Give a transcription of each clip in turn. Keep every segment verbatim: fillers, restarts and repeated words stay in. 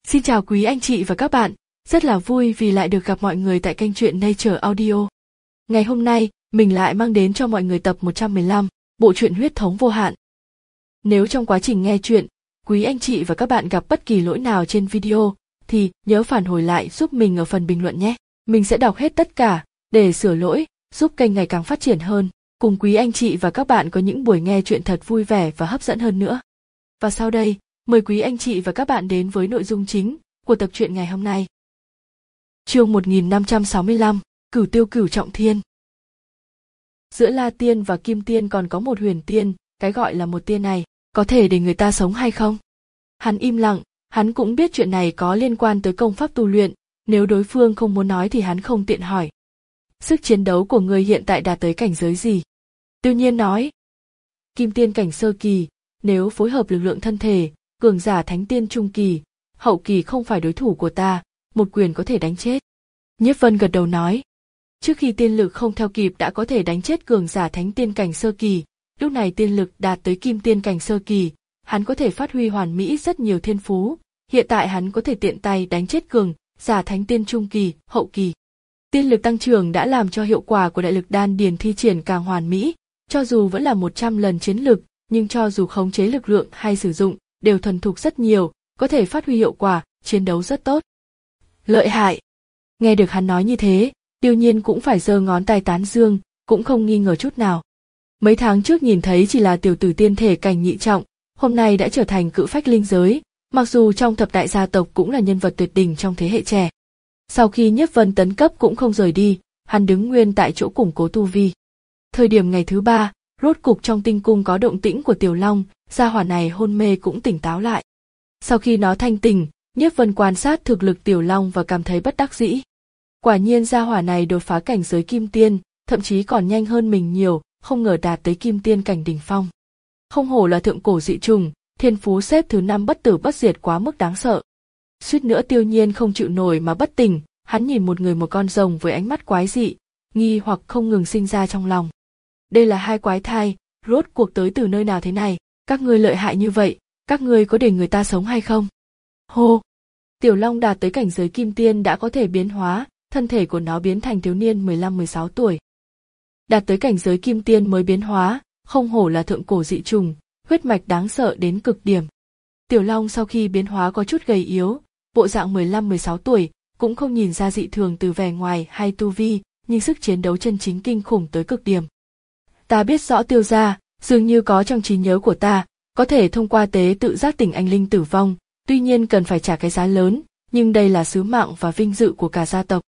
Xin chào quý anh chị và các bạn, rất là vui vì lại được gặp mọi người tại kênh truyện Nature Audio. Ngày hôm nay, mình lại mang đến cho mọi người tập một trăm mười lăm, bộ truyện Huyết thống vô hạn. Nếu trong quá trình nghe truyện, quý anh chị và các bạn gặp bất kỳ lỗi nào trên video, thì nhớ phản hồi lại giúp mình ở phần bình luận nhé. Mình sẽ đọc hết tất cả, để sửa lỗi, giúp kênh ngày càng phát triển hơn, cùng quý anh chị và các bạn có những buổi nghe truyện thật vui vẻ và hấp dẫn hơn nữa. Và sau đây, mời quý anh chị và các bạn đến với nội dung chính của tập truyện ngày hôm nay. Chương một nghìn năm trăm sáu mươi lăm, Cửu Tiêu Cửu Trọng Thiên. Giữa La Tiên và Kim Tiên còn có một Huyền Tiên, cái gọi là một tiên này, có thể để người ta sống hay không? Hắn im lặng, hắn cũng biết chuyện này có liên quan tới công pháp tu luyện, nếu đối phương không muốn nói thì hắn không tiện hỏi. Sức chiến đấu của người hiện tại đạt tới cảnh giới gì? Tiêu Nhiên nói. Kim Tiên cảnh sơ kỳ, nếu phối hợp lực lượng thân thể, cường giả thánh tiên trung kỳ, hậu kỳ không phải đối thủ của ta, một quyền có thể đánh chết. Nhiếp Vân gật đầu nói. Trước khi tiên lực không theo kịp đã có thể đánh chết cường giả thánh tiên cảnh sơ kỳ, lúc này tiên lực đạt tới kim tiên cảnh sơ kỳ, hắn có thể phát huy hoàn mỹ rất nhiều thiên phú, hiện tại hắn có thể tiện tay đánh chết cường giả thánh tiên trung kỳ, hậu kỳ. Tiên lực tăng trưởng đã làm cho hiệu quả của đại lực đan điền thi triển càng hoàn mỹ, cho dù vẫn là một trăm lần chiến lực, nhưng cho dù khống chế lực lượng hay sử dụng, đều thuần thục rất nhiều, có thể phát huy hiệu quả, chiến đấu rất tốt. Lợi hại. Nghe được hắn nói như thế, Tiêu Nhiên cũng phải giơ ngón tay tán dương, cũng không nghi ngờ chút nào. Mấy tháng trước nhìn thấy chỉ là tiểu tử tiên thể cảnh nhị trọng, hôm nay đã trở thành cự phách linh giới, mặc dù trong thập đại gia tộc cũng là nhân vật tuyệt đỉnh trong thế hệ trẻ. Sau khi Nhiếp Vân tấn cấp cũng không rời đi, hắn đứng nguyên tại chỗ củng cố tu vi. Thời điểm ngày thứ ba, rốt cục trong tinh cung có động tĩnh của Tiểu Long, gia hỏa này hôn mê cũng tỉnh táo lại. Sau khi nó thanh tỉnh, Nhiếp Vân quan sát thực lực Tiểu Long và cảm thấy bất đắc dĩ. Quả nhiên gia hỏa này đột phá cảnh giới kim tiên, thậm chí còn nhanh hơn mình nhiều, không ngờ đạt tới kim tiên cảnh đỉnh phong. Không hổ là thượng cổ dị trùng, thiên phú xếp thứ năm bất tử bất diệt quá mức đáng sợ. Suýt nữa Tiêu Nhiên không chịu nổi mà bất tỉnh, hắn nhìn một người một con rồng với ánh mắt quái dị, nghi hoặc không ngừng sinh ra trong lòng. Đây là hai quái thai, rốt cuộc tới từ nơi nào thế này, các ngươi lợi hại như vậy, các ngươi có để người ta sống hay không? Hô! Tiểu Long đạt tới cảnh giới kim tiên đã có thể biến hóa, thân thể của nó biến thành thiếu niên mười lăm mười sáu tuổi. Đạt tới cảnh giới kim tiên mới biến hóa, không hổ là thượng cổ dị trùng, huyết mạch đáng sợ đến cực điểm. Tiểu Long sau khi biến hóa có chút gầy yếu, bộ dạng mười lăm mười sáu tuổi, cũng không nhìn ra dị thường từ vẻ ngoài hay tu vi, nhưng sức chiến đấu chân chính kinh khủng tới cực điểm. Ta biết rõ Tiêu gia, dường như có trong trí nhớ của ta, có thể thông qua tế tự giác tỉnh anh linh tử vong, tuy nhiên cần phải trả cái giá lớn, nhưng đây là sứ mạng và vinh dự của cả gia tộc.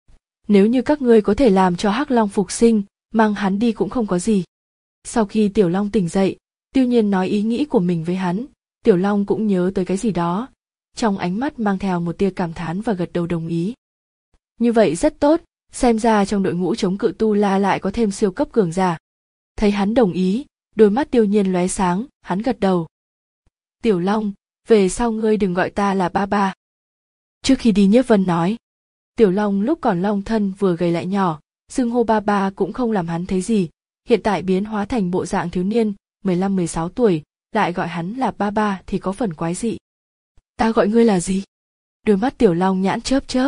Nếu như các ngươi có thể làm cho Hắc Long phục sinh, mang hắn đi cũng không có gì. Sau khi Tiểu Long tỉnh dậy, Tiêu Nhiên nói ý nghĩ của mình với hắn, Tiểu Long cũng nhớ tới cái gì đó, trong ánh mắt mang theo một tia cảm thán và gật đầu đồng ý. Như vậy rất tốt, xem ra trong đội ngũ chống cự tu la lại có thêm siêu cấp cường giả. Thấy hắn đồng ý, đôi mắt Tiêu Nhiên lóe sáng, hắn gật đầu. Tiểu Long, về sau ngươi đừng gọi ta là ba ba. Trước khi đi Nhiếp Vân nói, Tiểu Long lúc còn long thân vừa gầy lại nhỏ, xưng hô ba ba cũng không làm hắn thấy gì, hiện tại biến hóa thành bộ dạng thiếu niên, mười lăm mười sáu tuổi, lại gọi hắn là ba ba thì có phần quái dị. Ta gọi ngươi là gì? Đôi mắt Tiểu Long nhãn chớp chớp.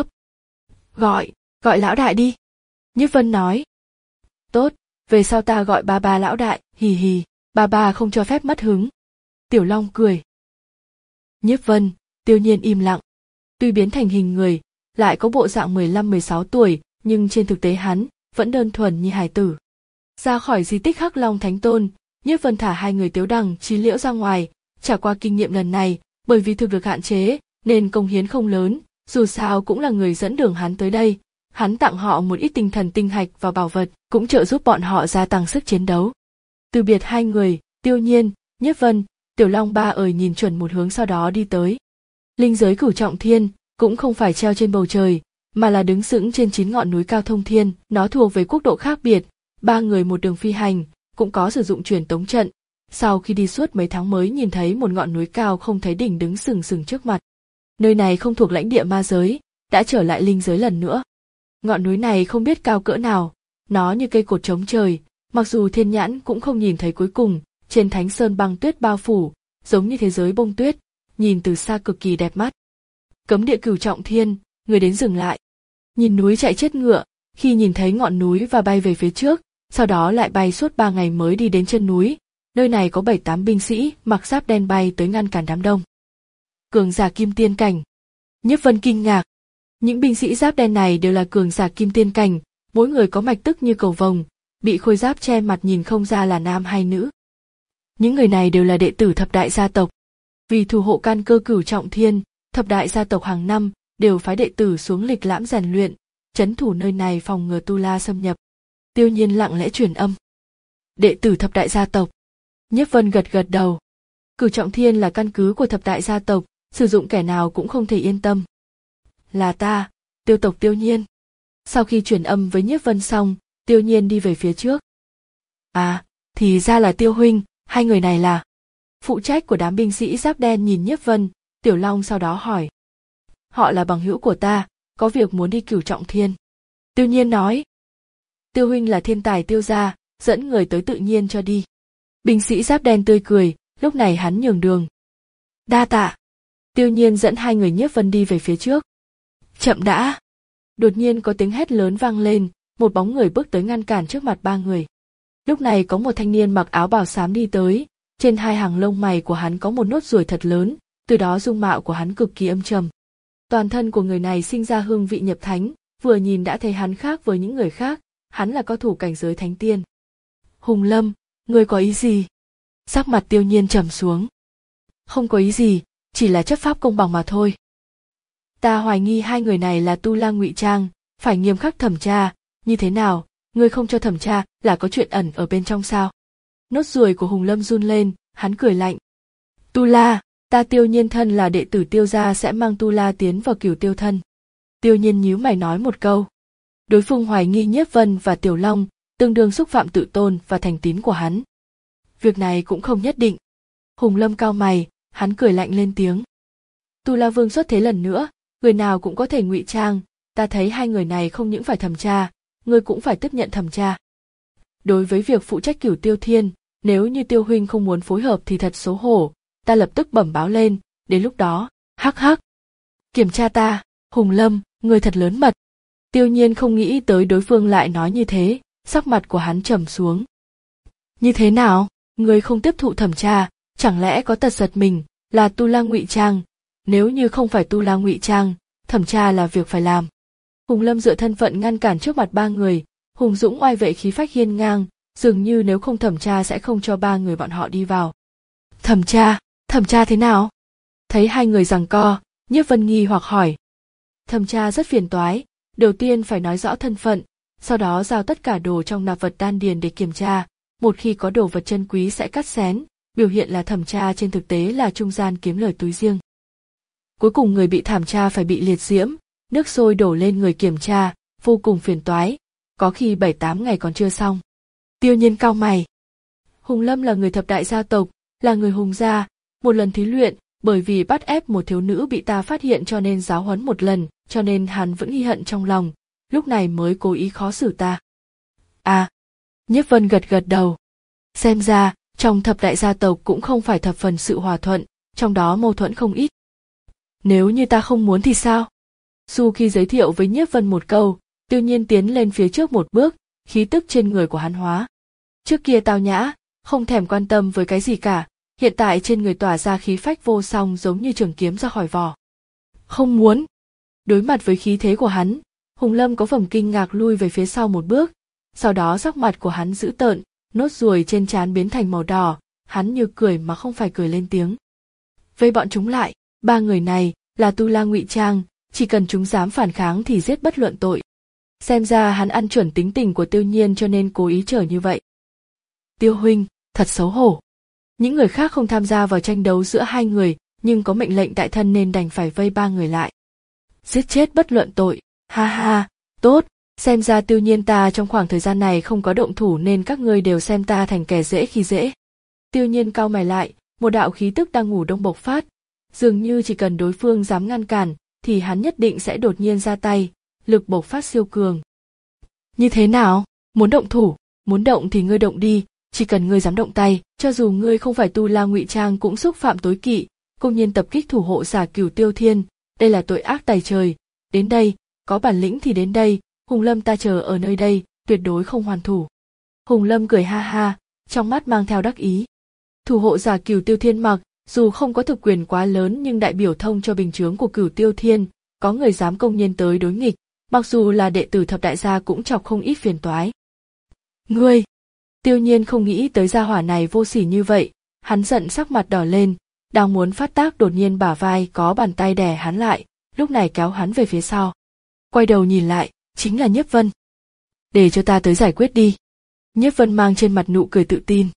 Gọi, gọi lão đại đi. Nhiếp Vân nói. Tốt, về sau ta gọi ba ba lão đại, hì hì, ba ba không cho phép mất hứng. Tiểu Long cười. Nhiếp Vân, Tiêu Nhiên im lặng. Tuy biến thành hình người, lại có bộ dạng mười lăm mười sáu tuổi, nhưng trên thực tế hắn vẫn đơn thuần như hài tử. Ra khỏi di tích Hắc Long Thánh Tôn, Nhiếp Vân thả hai người Tiếu Đằng, Chí Liễu ra ngoài, trải qua kinh nghiệm lần này, bởi vì thực lực hạn chế, nên công hiến không lớn, dù sao cũng là người dẫn đường hắn tới đây. Hắn tặng họ một ít tinh thần tinh hạch và bảo vật, cũng trợ giúp bọn họ gia tăng sức chiến đấu. Từ biệt hai người, Tiêu Nhiên, Nhiếp Vân, Tiểu Long ba ời nhìn chuẩn một hướng sau đó đi tới. Linh giới Cửu Trọng Thiên cũng không phải treo trên bầu trời, mà là đứng sững trên chín ngọn núi cao thông thiên, nó thuộc về quốc độ khác biệt, ba người một đường phi hành, cũng có sử dụng truyền tống trận. Sau khi đi suốt mấy tháng mới nhìn thấy một ngọn núi cao không thấy đỉnh đứng sừng sừng trước mặt. Nơi này không thuộc lãnh địa ma giới, đã trở lại linh giới lần nữa. Ngọn núi này không biết cao cỡ nào, nó như cây cột chống trời, mặc dù thiên nhãn cũng không nhìn thấy cuối cùng, trên thánh sơn băng tuyết bao phủ, giống như thế giới bông tuyết, nhìn từ xa cực kỳ đẹp mắt. Cấm địa Cửu Trọng Thiên, người đến dừng lại. Nhìn núi chạy chết ngựa, khi nhìn thấy ngọn núi và bay về phía trước, sau đó lại bay suốt ba ngày mới đi đến chân núi. Nơi này có bảy tám binh sĩ mặc giáp đen bay tới ngăn cản đám đông. Cường giả kim tiên cảnh. Nhiếp Vân kinh ngạc. Những binh sĩ giáp đen này đều là cường giả kim tiên cảnh, mỗi người có mạch tức như cầu vồng, bị khôi giáp che mặt nhìn không ra là nam hay nữ. Những người này đều là đệ tử thập đại gia tộc. Vì thủ hộ căn cơ Cửu Trọng Thiên, thập đại gia tộc hàng năm đều phái đệ tử xuống lịch lãm rèn luyện, trấn thủ nơi này phòng ngừa tu la xâm nhập. Tiêu Nhiên lặng lẽ truyền âm. Đệ tử thập đại gia tộc. Nhiếp Vân gật gật đầu. Cửu Trọng Thiên là căn cứ của thập đại gia tộc, sử dụng kẻ nào cũng không thể yên tâm. Là ta, Tiêu tộc Tiêu Nhiên. Sau khi truyền âm với Nhiếp Vân xong, Tiêu Nhiên đi về phía trước. À, thì ra là Tiêu huynh, hai người này là... Phụ trách của đám binh sĩ giáp đen nhìn Nhiếp Vân, Tiểu Long sau đó hỏi. Họ là bằng hữu của ta, có việc muốn đi Cửu Trọng Thiên. Tiêu Nhiên nói. Tiêu huynh là thiên tài Tiêu gia, dẫn người tới tự nhiên cho đi. Binh sĩ giáp đen tươi cười, lúc này hắn nhường đường. Đa tạ. Tiêu Nhiên dẫn hai người Nhiếp Vân đi về phía trước. Chậm đã. Đột nhiên có tiếng hét lớn vang lên, một bóng người bước tới ngăn cản trước mặt ba người. Lúc này có một thanh niên mặc áo bào xám đi tới, trên hai hàng lông mày của hắn có một nốt ruồi thật lớn, từ đó dung mạo của hắn cực kỳ âm trầm. Toàn thân của người này sinh ra hương vị nhập thánh, vừa nhìn đã thấy hắn khác với những người khác, hắn là cao thủ cảnh giới thánh tiên. Hùng Lâm, ngươi có ý gì? Sắc mặt Tiêu Nhiên trầm xuống. Không có ý gì, chỉ là chấp pháp công bằng mà thôi. Ta hoài nghi hai người này là tu la ngụy trang, phải nghiêm khắc thẩm tra, như thế nào, ngươi không cho thẩm tra là có chuyện ẩn ở bên trong sao? Nốt ruồi của Hùng Lâm run lên, hắn cười lạnh. Tu la, ta Tiêu Nhiên thân là đệ tử Tiêu gia sẽ mang tu la tiến vào Cửu Tiêu thân. Tiêu Nhiên nhíu mày nói một câu. Đối phương hoài nghi Nhiếp Vân và Tiểu Long, tương đương xúc phạm tự tôn và thành tín của hắn. Việc này cũng không nhất định. Hùng Lâm cau mày, hắn cười lạnh lên tiếng. Tu La Vương xuất thế lần nữa, người nào cũng có thể ngụy trang, ta thấy hai người này không những phải thẩm tra, ngươi cũng phải tiếp nhận thẩm tra. Đối với việc phụ trách Cửu Tiêu Thiên, nếu như Tiêu huynh không muốn phối hợp thì thật xấu hổ, ta lập tức bẩm báo lên, đến lúc đó, hắc hắc. Kiểm tra ta, Hùng Lâm, ngươi thật lớn mật. Tiêu Nhiên không nghĩ tới đối phương lại nói như thế, sắc mặt của hắn trầm xuống. Như thế nào, ngươi không tiếp thụ thẩm tra, chẳng lẽ có tật giật mình, là tu la ngụy trang, nếu như không phải tu la ngụy trang, thẩm tra là việc phải làm. Hùng Lâm dựa thân phận ngăn cản trước mặt ba người, hùng dũng oai vệ khí phách hiên ngang, dường như nếu không thẩm tra sẽ không cho ba người bọn họ đi vào. Thẩm tra, thẩm tra thế nào? Thấy hai người giằng co, Nhiếp Vân nghi hoặc hỏi. Thẩm tra rất phiền toái, đầu tiên phải nói rõ thân phận, sau đó giao tất cả đồ trong nạp vật đan điền để kiểm tra, một khi có đồ vật chân quý sẽ cắt xén, biểu hiện là thẩm tra trên thực tế là trung gian kiếm lời túi riêng. Cuối cùng người bị thẩm tra phải bị liệt diễm, nước sôi đổ lên người kiểm tra, vô cùng phiền toái, có khi bảy tám ngày còn chưa xong. Tiêu Nhiên cau mày. Hùng Lâm là người thập đại gia tộc, là người Hùng gia, một lần thí luyện, bởi vì bắt ép một thiếu nữ bị ta phát hiện cho nên giáo huấn một lần, cho nên hắn vẫn ghi hận trong lòng, lúc này mới cố ý khó xử ta. À, Nhiếp Vân gật gật đầu. Xem ra, trong thập đại gia tộc cũng không phải thập phần sự hòa thuận, trong đó mâu thuẫn không ít. Nếu như ta không muốn thì sao? Dù khi giới thiệu với Nhiếp Vân một câu, Tiêu Nhiên tiến lên phía trước một bước, khí tức trên người của hắn hóa. Trước kia tao nhã, không thèm quan tâm với cái gì cả, hiện tại trên người tỏa ra khí phách vô song giống như trường kiếm ra khỏi vỏ. Không muốn. Đối mặt với khí thế của hắn, Hùng Lâm có phần kinh ngạc lui về phía sau một bước, sau đó sắc mặt của hắn dữ tợn, nốt ruồi trên trán biến thành màu đỏ, hắn như cười mà không phải cười lên tiếng. Vây bọn chúng lại, ba người này là tu la ngụy trang, chỉ cần chúng dám phản kháng thì giết bất luận tội. Xem ra hắn ăn chuẩn tính tình của Tiêu Nhiên cho nên cố ý trở như vậy. Tiêu huynh, thật xấu hổ. Những người khác không tham gia vào tranh đấu giữa hai người, nhưng có mệnh lệnh tại thân nên đành phải vây ba người lại. Giết chết bất luận tội, ha ha, tốt, xem ra Tiêu Nhiên ta trong khoảng thời gian này không có động thủ nên các ngươi đều xem ta thành kẻ dễ khi dễ. Tiêu Nhiên cau mày lại, một đạo khí tức đang ngủ đông bộc phát, dường như chỉ cần đối phương dám ngăn cản, thì hắn nhất định sẽ đột nhiên ra tay, lực bộc phát siêu cường. Như thế nào? Muốn động thủ, muốn động thì ngươi động đi, chỉ cần ngươi dám động tay, cho dù ngươi không phải tu la ngụy trang cũng xúc phạm tối kỵ, công nhiên tập kích thủ hộ giả Cửu Tiêu Thiên, đây là tội ác tày trời, đến đây, có bản lĩnh thì đến đây, Hùng Lâm ta chờ ở nơi đây, tuyệt đối không hoàn thủ. Hùng Lâm cười ha ha, trong mắt mang theo đắc ý. Thủ hộ giả Cửu Tiêu Thiên mặc, dù không có thực quyền quá lớn nhưng đại biểu thông cho bình chướng của Cửu Tiêu Thiên, có người dám công nhiên tới đối nghịch, mặc dù là đệ tử thập đại gia cũng chọc không ít phiền toái. Ngươi! Tiêu Nhiên không nghĩ tới gia hỏa này vô sỉ như vậy, hắn giận sắc mặt đỏ lên, đang muốn phát tác đột nhiên bả vai có bàn tay đè hắn lại, lúc này kéo hắn về phía sau. Quay đầu nhìn lại, chính là Nhiếp Vân. Để cho ta tới giải quyết đi. Nhiếp Vân mang trên mặt nụ cười tự tin.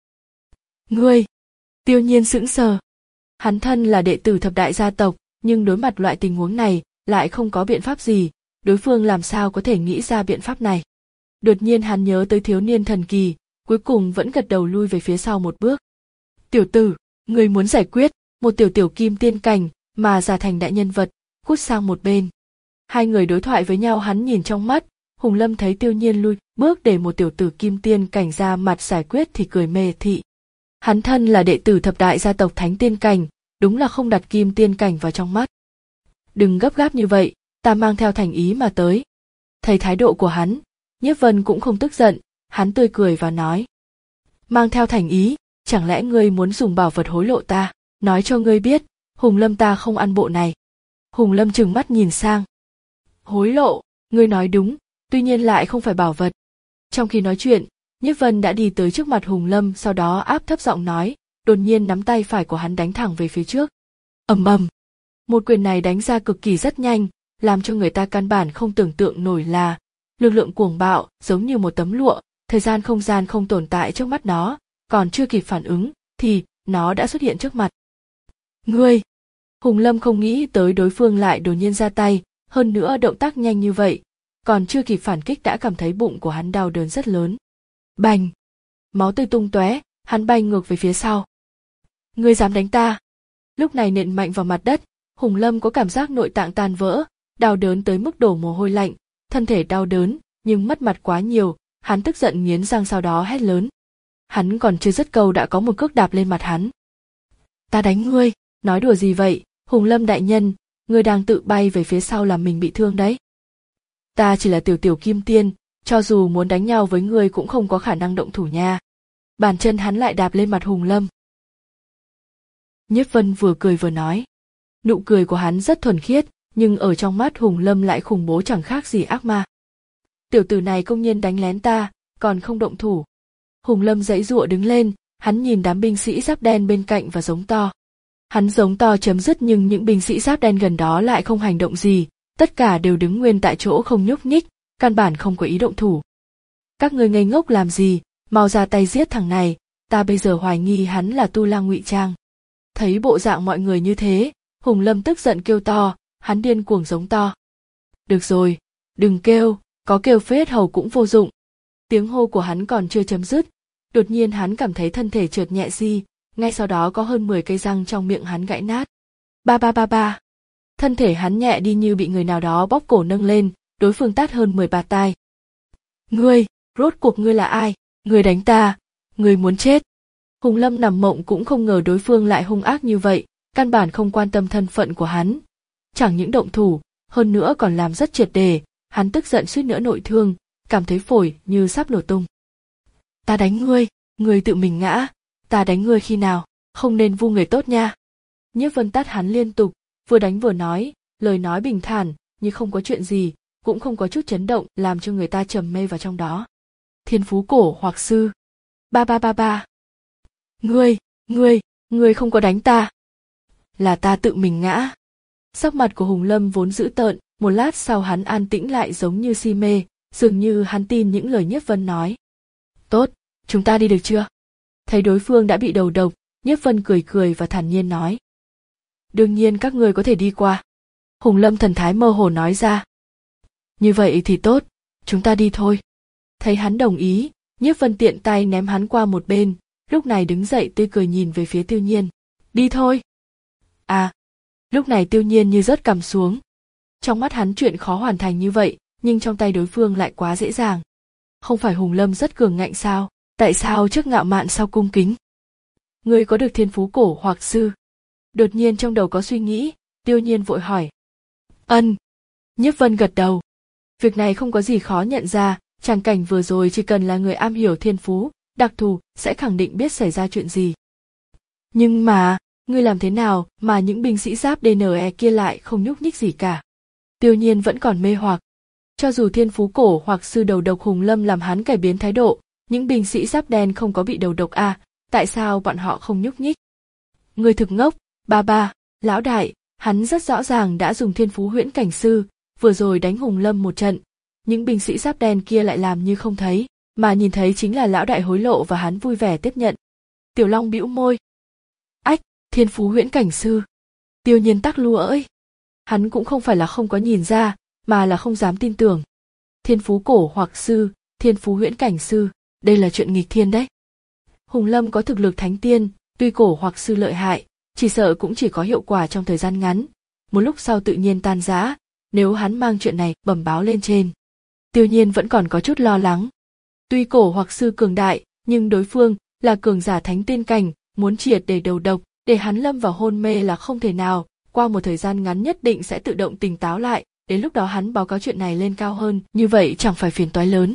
Ngươi! Tiêu Nhiên sững sờ. Hắn thân là đệ tử thập đại gia tộc, nhưng đối mặt loại tình huống này, lại không có biện pháp gì, đối phương làm sao có thể nghĩ ra biện pháp này. Đột nhiên hắn nhớ tới thiếu niên thần kỳ, cuối cùng vẫn gật đầu lui về phía sau một bước. Tiểu tử, ngươi muốn giải quyết, một tiểu tiểu kim tiên cảnh, mà giả thành đại nhân vật, cút sang một bên. Hai người đối thoại với nhau hắn nhìn trong mắt, Hùng Lâm thấy Tiêu Nhiên lui bước để một tiểu tử kim tiên cảnh ra mặt giải quyết thì cười mê thị. Hắn thân là đệ tử thập đại gia tộc thánh tiên cảnh, đúng là không đặt kim tiên cảnh vào trong mắt. Đừng gấp gáp như vậy, ta mang theo thành ý mà tới. Thấy thái độ của hắn, Nhiếp Vân cũng không tức giận, hắn tươi cười và nói. Mang theo thành ý, chẳng lẽ ngươi muốn dùng bảo vật hối lộ ta, nói cho ngươi biết, Hùng Lâm ta không ăn bộ này. Hùng Lâm trừng mắt nhìn sang. Hối lộ, ngươi nói đúng, tuy nhiên lại không phải bảo vật. Trong khi nói chuyện, Nhiếp Vân đã đi tới trước mặt Hùng Lâm, sau đó áp thấp giọng nói, đột nhiên nắm tay phải của hắn đánh thẳng về phía trước. Ầm ầm. Một quyền này đánh ra cực kỳ rất nhanh, làm cho người ta căn bản không tưởng tượng nổi là lực lượng cuồng bạo, giống như một tấm lụa, thời gian không gian không tồn tại trước mắt nó, còn chưa kịp phản ứng thì nó đã xuất hiện trước mặt. Ngươi! Hùng Lâm không nghĩ tới đối phương lại đột nhiên ra tay, hơn nữa động tác nhanh như vậy, còn chưa kịp phản kích đã cảm thấy bụng của hắn đau đớn rất lớn. Bành! Máu tươi tung tóe, hắn bay ngược về phía sau. Ngươi dám đánh ta? Lúc này nện mạnh vào mặt đất, Hùng Lâm có cảm giác nội tạng tan vỡ, đau đớn tới mức đổ mồ hôi lạnh, thân thể đau đớn, nhưng mất mặt quá nhiều, hắn tức giận nghiến răng sau đó hét lớn. Hắn còn chưa dứt câu đã có một cước đạp lên mặt hắn. Ta đánh ngươi, nói đùa gì vậy, Hùng Lâm đại nhân, ngươi đang tự bay về phía sau làm mình bị thương đấy. Ta chỉ là tiểu tiểu kim tiên, cho dù muốn đánh nhau với ngươi cũng không có khả năng động thủ nha. Bàn chân hắn lại đạp lên mặt Hùng Lâm. Nhiếp Vân vừa cười vừa nói. Nụ cười của hắn rất thuần khiết, nhưng ở trong mắt Hùng Lâm lại khủng bố chẳng khác gì ác ma. Tiểu tử này công nhiên đánh lén ta, còn không động thủ. Hùng Lâm giãy giụa đứng lên, hắn nhìn đám binh sĩ giáp đen bên cạnh và giống to. Hắn giống to chấm dứt nhưng những binh sĩ giáp đen gần đó lại không hành động gì, tất cả đều đứng nguyên tại chỗ không nhúc nhích, căn bản không có ý động thủ. Các ngươi ngây ngốc làm gì, mau ra tay giết thằng này, ta bây giờ hoài nghi hắn là tu la ngụy trang. Thấy bộ dạng mọi người như thế, Hùng Lâm tức giận kêu to, hắn điên cuồng giống to. Được rồi, đừng kêu, có kêu phết hầu cũng vô dụng. Tiếng hô của hắn còn chưa chấm dứt, đột nhiên hắn cảm thấy thân thể trượt nhẹ di, ngay sau đó có hơn mười cây răng trong miệng hắn gãy nát. Ba ba ba ba. Thân thể hắn nhẹ đi như bị người nào đó bóp cổ nâng lên, đối phương tát hơn mười bạt tai. Ngươi, rốt cuộc ngươi là ai? Ngươi đánh ta, ngươi muốn chết. Hùng Lâm nằm mộng cũng không ngờ đối phương lại hung ác như vậy, căn bản không quan tâm thân phận của hắn. Chẳng những động thủ, hơn nữa còn làm rất triệt để, hắn tức giận suýt nữa nội thương, cảm thấy phổi như sắp nổ tung. Ta đánh ngươi, ngươi tự mình ngã, ta đánh ngươi khi nào, không nên vu người tốt nha. Nhiếp Vân tát hắn liên tục, vừa đánh vừa nói, lời nói bình thản, như không có chuyện gì, cũng không có chút chấn động làm cho người ta trầm mê vào trong đó. Thiên phú cổ hoặc sư. Ba ba ba ba. Ngươi, ngươi, ngươi không có đánh ta. Là ta tự mình ngã. Sắc mặt của Hùng Lâm vốn dữ tợn, một lát sau hắn an tĩnh lại giống như si mê, dường như hắn tin những lời Nhiếp Vân nói. Tốt, chúng ta đi được chưa? Thấy đối phương đã bị đầu độc, Nhiếp Vân cười cười và thản nhiên nói. Đương nhiên các ngươi có thể đi qua. Hùng Lâm thần thái mơ hồ nói ra. Như vậy thì tốt, chúng ta đi thôi. Thấy hắn đồng ý, Nhiếp Vân tiện tay ném hắn qua một bên, lúc này đứng dậy tươi cười nhìn về phía Tiêu Nhiên. Đi thôi. À, lúc này Tiêu Nhiên như rớt cằm xuống. Trong mắt hắn chuyện khó hoàn thành như vậy, nhưng trong tay đối phương lại quá dễ dàng. Không phải Hùng Lâm rất cường ngạnh sao, tại sao trước ngạo mạn sau cung kính? Ngươi có được thiên phú cổ hoặc sư? Đột nhiên trong đầu có suy nghĩ, Tiêu Nhiên vội hỏi. Ân. Nhiếp Vân gật đầu. Việc này không có gì khó nhận ra, tràng cảnh vừa rồi chỉ cần là người am hiểu thiên phú, đặc thù, sẽ khẳng định biết xảy ra chuyện gì. Nhưng mà, ngươi làm thế nào mà những binh sĩ giáp đê en e kia lại không nhúc nhích gì cả? Tiêu Nhiên vẫn còn mê hoặc. Cho dù thiên phú cổ hoặc sư đầu độc Hùng Lâm làm hắn cải biến thái độ, những binh sĩ giáp đen không có bị đầu độc à, tại sao bọn họ không nhúc nhích? Ngươi thực ngốc, ba ba, lão đại, hắn rất rõ ràng đã dùng thiên phú huyễn cảnh sư, vừa rồi đánh Hùng Lâm một trận, những binh sĩ giáp đen kia lại làm như không thấy, mà nhìn thấy chính là lão đại hối lộ và hắn vui vẻ tiếp nhận. Tiểu Long bĩu môi. Ách, thiên phú huyễn cảnh sư. Tiêu Nhiên tắc lùa ơi. Hắn cũng không phải là không có nhìn ra, mà là không dám tin tưởng. Thiên phú cổ hoặc sư, thiên phú huyễn cảnh sư, đây là chuyện nghịch thiên đấy. Hùng Lâm có thực lực thánh tiên, tuy cổ hoặc sư lợi hại, chỉ sợ cũng chỉ có hiệu quả trong thời gian ngắn, một lúc sau tự nhiên tan rã, nếu hắn mang chuyện này bẩm báo lên trên. Tiêu Nhiên vẫn còn có chút lo lắng. Tuy cổ hoặc sư cường đại, nhưng đối phương là cường giả thánh tiên cảnh, muốn triệt để đầu độc, để hắn lâm vào hôn mê là không thể nào, qua một thời gian ngắn nhất định sẽ tự động tỉnh táo lại, đến lúc đó hắn báo cáo chuyện này lên cao hơn, như vậy chẳng phải phiền toái lớn.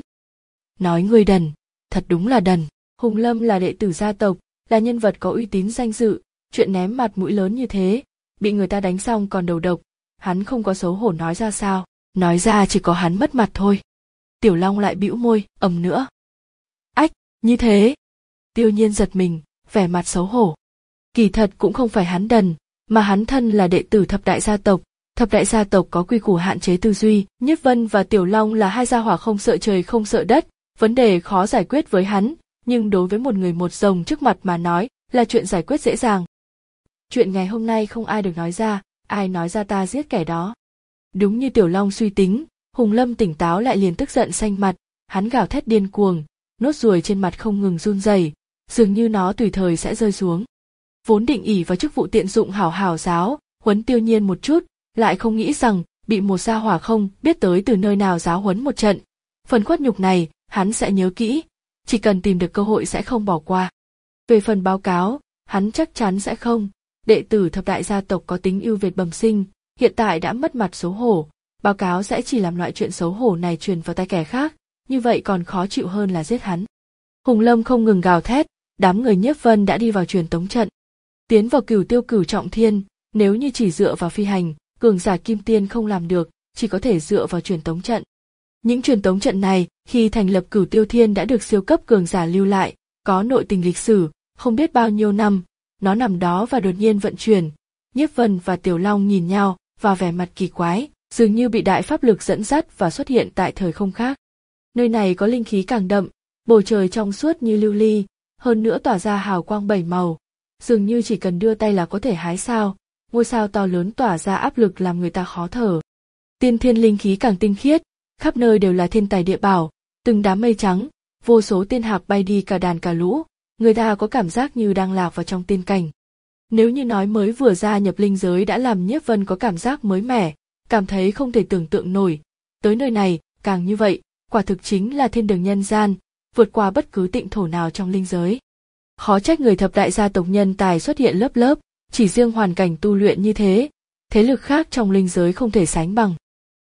Nói ngươi đần, thật đúng là đần. Hùng Lâm là đệ tử gia tộc, là nhân vật có uy tín danh dự, chuyện ném mặt mũi lớn như thế, bị người ta đánh xong còn đầu độc, hắn không có xấu hổ nói ra sao, nói ra chỉ có hắn mất mặt thôi. Tiểu Long lại bĩu môi, ầm nữa. Ách, như thế. Tiêu Nhiên giật mình, vẻ mặt xấu hổ. Kỳ thật cũng không phải hắn đần, mà hắn thân là đệ tử thập đại gia tộc, thập đại gia tộc có quy củ hạn chế tư duy, Nhiếp Vân và Tiểu Long là hai gia hỏa không sợ trời không sợ đất, vấn đề khó giải quyết với hắn, nhưng đối với một người một rồng trước mặt mà nói, là chuyện giải quyết dễ dàng. Chuyện ngày hôm nay không ai được nói ra, ai nói ra ta giết kẻ đó. Đúng như Tiểu Long suy tính, Hùng Lâm tỉnh táo lại liền tức giận xanh mặt, hắn gào thét điên cuồng, nốt ruồi trên mặt không ngừng run rẩy, dường như nó tùy thời sẽ rơi xuống. Vốn định ỷ vào chức vụ tiện dụng hảo hảo giáo, huấn Tiêu Nhiên một chút, lại không nghĩ rằng bị một gia hỏa không biết tới từ nơi nào giáo huấn một trận. Phần khuất nhục này, hắn sẽ nhớ kỹ, chỉ cần tìm được cơ hội sẽ không bỏ qua. Về phần báo cáo, hắn chắc chắn sẽ không. Đệ tử thập đại gia tộc có tính ưu việt bẩm sinh, hiện tại đã mất mặt xấu hổ, báo cáo sẽ chỉ làm loại chuyện xấu hổ này truyền vào tay kẻ khác, như vậy còn khó chịu hơn là giết hắn. Hùng Lâm không ngừng gào thét, đám người Nhiếp Vân đã đi vào truyền tống trận. Tiến vào Cửu Tiêu Cửu Trọng Thiên, nếu như chỉ dựa vào phi hành, cường giả kim tiên không làm được, chỉ có thể dựa vào truyền tống trận. Những truyền tống trận này, khi thành lập Cửu Tiêu Thiên đã được siêu cấp cường giả lưu lại, có nội tình lịch sử, không biết bao nhiêu năm, nó nằm đó và đột nhiên vận chuyển. Nhiếp Vân và Tiểu Long nhìn nhau, và vẻ mặt kỳ quái, dường như bị đại pháp lực dẫn dắt và xuất hiện tại thời không khác. Nơi này có linh khí càng đậm, bầu trời trong suốt như lưu ly, hơn nữa tỏa ra hào quang bảy màu, dường như chỉ cần đưa tay là có thể hái sao, ngôi sao to lớn tỏa ra áp lực làm người ta khó thở. Tiên thiên linh khí càng tinh khiết, khắp nơi đều là thiên tài địa bảo, từng đám mây trắng, vô số tiên hạc bay đi cả đàn cả lũ, người ta có cảm giác như đang lạc vào trong tiên cảnh. Nếu như nói mới vừa gia nhập linh giới đã làm Nhiếp Vân có cảm giác mới mẻ, cảm thấy không thể tưởng tượng nổi, tới nơi này, càng như vậy, quả thực chính là thiên đường nhân gian, vượt qua bất cứ tịnh thổ nào trong linh giới. Khó trách người thập đại gia tộc nhân tài xuất hiện lớp lớp, chỉ riêng hoàn cảnh tu luyện như thế, thế lực khác trong linh giới không thể sánh bằng.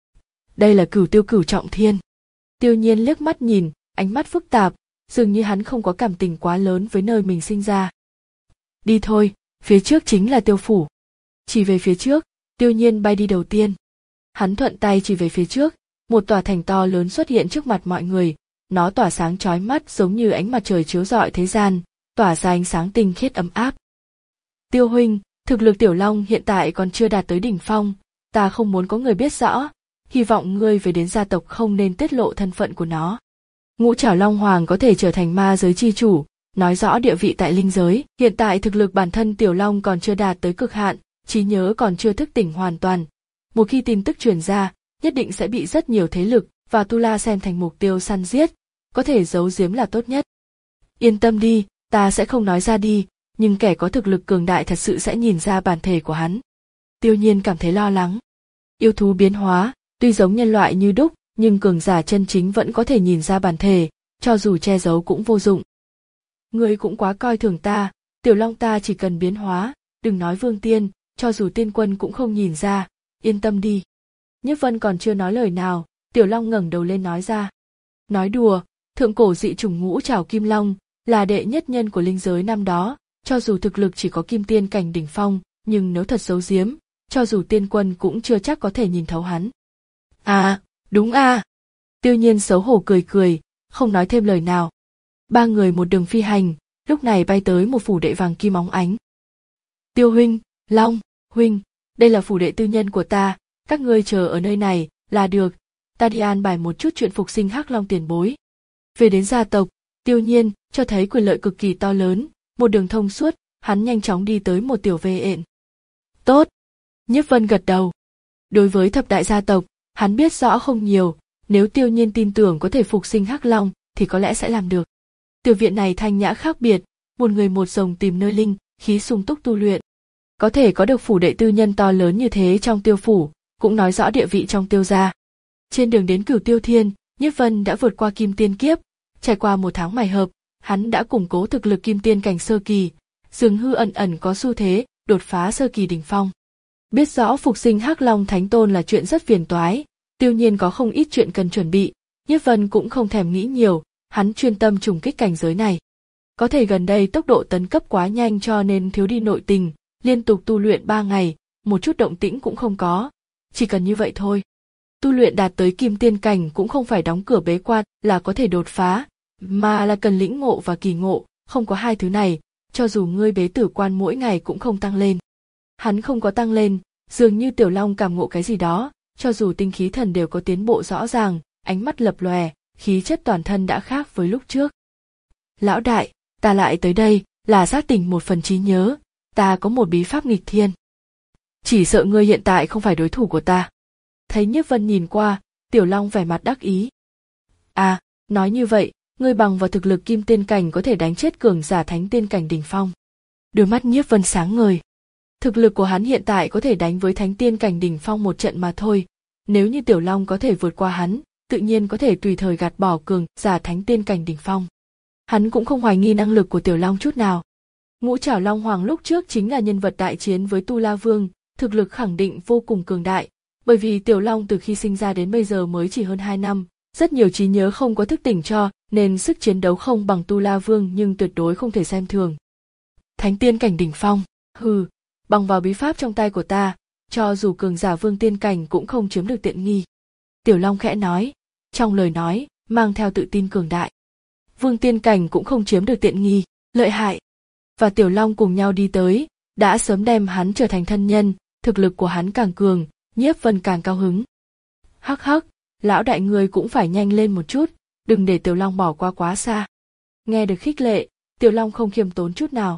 Đây là Cửu Tiêu Cửu Trọng Thiên. Tiêu Nhiên liếc mắt nhìn, ánh mắt phức tạp, dường như hắn không có cảm tình quá lớn với nơi mình sinh ra. Đi thôi, phía trước chính là Tiêu phủ. Chỉ về phía trước, Tiêu Nhiên bay đi đầu tiên. Hắn thuận tay chỉ về phía trước, một tòa thành to lớn xuất hiện trước mặt mọi người, nó tỏa sáng chói mắt giống như ánh mặt trời chiếu rọi thế gian, tỏa ra ánh sáng tinh khiết ấm áp. Tiêu huynh, thực lực Tiểu Long hiện tại còn chưa đạt tới đỉnh phong, ta không muốn có người biết rõ, hy vọng ngươi về đến gia tộc không nên tiết lộ thân phận của nó. Ngũ Trảo Long Hoàng có thể trở thành ma giới chi chủ, nói rõ địa vị tại linh giới, hiện tại thực lực bản thân Tiểu Long còn chưa đạt tới cực hạn, trí nhớ còn chưa thức tỉnh hoàn toàn. Một khi tin tức truyền ra, nhất định sẽ bị rất nhiều thế lực và Tu La xem thành mục tiêu săn giết, có thể giấu giếm là tốt nhất. Yên tâm đi, ta sẽ không nói ra đi, nhưng kẻ có thực lực cường đại thật sự sẽ nhìn ra bản thể của hắn. Tiêu Nhiên cảm thấy lo lắng. Yêu thú biến hóa, tuy giống nhân loại như đúc, nhưng cường giả chân chính vẫn có thể nhìn ra bản thể, cho dù che giấu cũng vô dụng. Ngươi cũng quá coi thường ta, Tiểu Long ta chỉ cần biến hóa, đừng nói vương tiên, cho dù tiên quân cũng không nhìn ra, yên tâm đi. Nhiếp Vân còn chưa nói lời nào, Tiểu Long ngẩng đầu lên nói ra. Nói đùa, thượng cổ dị chủng ngũ trảo kim long, là đệ nhất nhân của linh giới năm đó, cho dù thực lực chỉ có kim tiên cảnh đỉnh phong, nhưng nếu thật giấu giếm, cho dù tiên quân cũng chưa chắc có thể nhìn thấu hắn. À, đúng à. Tiêu Nhiên xấu hổ cười cười, không nói thêm lời nào. Ba người một đường phi hành, lúc này bay tới một phủ đệ vàng kim óng ánh. Tiêu huynh, Long, huynh, đây là phủ đệ tư nhân của ta, các ngươi chờ ở nơi này là được, ta đi an bài một chút chuyện phục sinh Hắc Long tiền bối. Về đến gia tộc, Tiêu Nhiên cho thấy quyền lợi cực kỳ to lớn, một đường thông suốt, hắn nhanh chóng đi tới một tiểu vệ ện. Tốt. Nhiếp Vân gật đầu. Đối với thập đại gia tộc, hắn biết rõ không nhiều, nếu Tiêu Nhiên tin tưởng có thể phục sinh Hắc Long thì có lẽ sẽ làm được. Tiểu viện này thanh nhã khác biệt, một người một rồng tìm nơi linh khí sung túc tu luyện. Có thể có được phủ đệ tư nhân to lớn như thế trong Tiêu phủ, cũng nói rõ địa vị trong Tiêu gia. Trên đường đến Cửu Tiêu Thiên, Nhiếp Vân đã vượt qua kim tiên kiếp, trải qua một tháng mài hợp, hắn đã củng cố thực lực kim tiên cảnh sơ kỳ, dường hư ẩn ẩn có xu thế đột phá sơ kỳ đỉnh phong. Biết rõ phục sinh Hắc Long Thánh Tôn là chuyện rất phiền toái, Tiêu Nhiên có không ít chuyện cần chuẩn bị, Nhiếp Vân cũng không thèm nghĩ nhiều, hắn chuyên tâm trùng kích cảnh giới này. Có thể gần đây tốc độ tấn cấp quá nhanh cho nên thiếu đi nội tình, liên tục tu luyện ba ngày, một chút động tĩnh cũng không có, chỉ cần như vậy thôi. Tu luyện đạt tới kim tiên cảnh cũng không phải đóng cửa bế quan là có thể đột phá, mà là cần lĩnh ngộ và kỳ ngộ, không có hai thứ này, cho dù ngươi bế tử quan mỗi ngày cũng không tăng lên. Hắn không có tăng lên, dường như Tiểu Long cảm ngộ cái gì đó, cho dù tinh khí thần đều có tiến bộ rõ ràng, ánh mắt lập lòe, khí chất toàn thân đã khác với lúc trước. Lão đại, ta lại tới đây, là giác tỉnh một phần trí nhớ, ta có một bí pháp nghịch thiên. Chỉ sợ ngươi hiện tại không phải đối thủ của ta. Thấy Nhiếp Vân nhìn qua, Tiểu Long vẻ mặt đắc ý. À, nói như vậy, ngươi bằng vào thực lực kim tiên cảnh có thể đánh chết cường giả thánh tiên cảnh đỉnh phong. Đôi mắt Nhiếp Vân sáng ngời. Thực lực của hắn hiện tại có thể đánh với thánh tiên cảnh đỉnh phong một trận mà thôi, nếu như Tiểu Long có thể vượt qua hắn, tự nhiên có thể tùy thời gạt bỏ cường giả thánh tiên cảnh đỉnh phong. Hắn cũng không hoài nghi năng lực của Tiểu Long chút nào. Ngũ Trảo Long Hoàng lúc trước chính là nhân vật đại chiến với Tu La Vương, thực lực khẳng định vô cùng cường đại, bởi vì Tiểu Long từ khi sinh ra đến bây giờ mới chỉ hơn hai năm, rất nhiều trí nhớ không có thức tỉnh cho, nên sức chiến đấu không bằng Tu La Vương nhưng tuyệt đối không thể xem thường. Thánh tiên cảnh đỉnh phong, hừ, bằng vào bí pháp trong tay của ta, cho dù cường giả vương tiên cảnh cũng không chiếm được tiện nghi. Tiểu Long khẽ nói, trong lời nói, mang theo tự tin cường đại. Vương tiên cảnh cũng không chiếm được tiện nghi, lợi hại. Và Tiểu Long cùng nhau đi tới, đã sớm đem hắn trở thành thân nhân, thực lực của hắn càng cường, Nhiếp Vân càng cao hứng. Hắc hắc, lão đại ngươi cũng phải nhanh lên một chút, đừng để Tiểu Long bỏ qua quá xa. Nghe được khích lệ, Tiểu Long không khiêm tốn chút nào.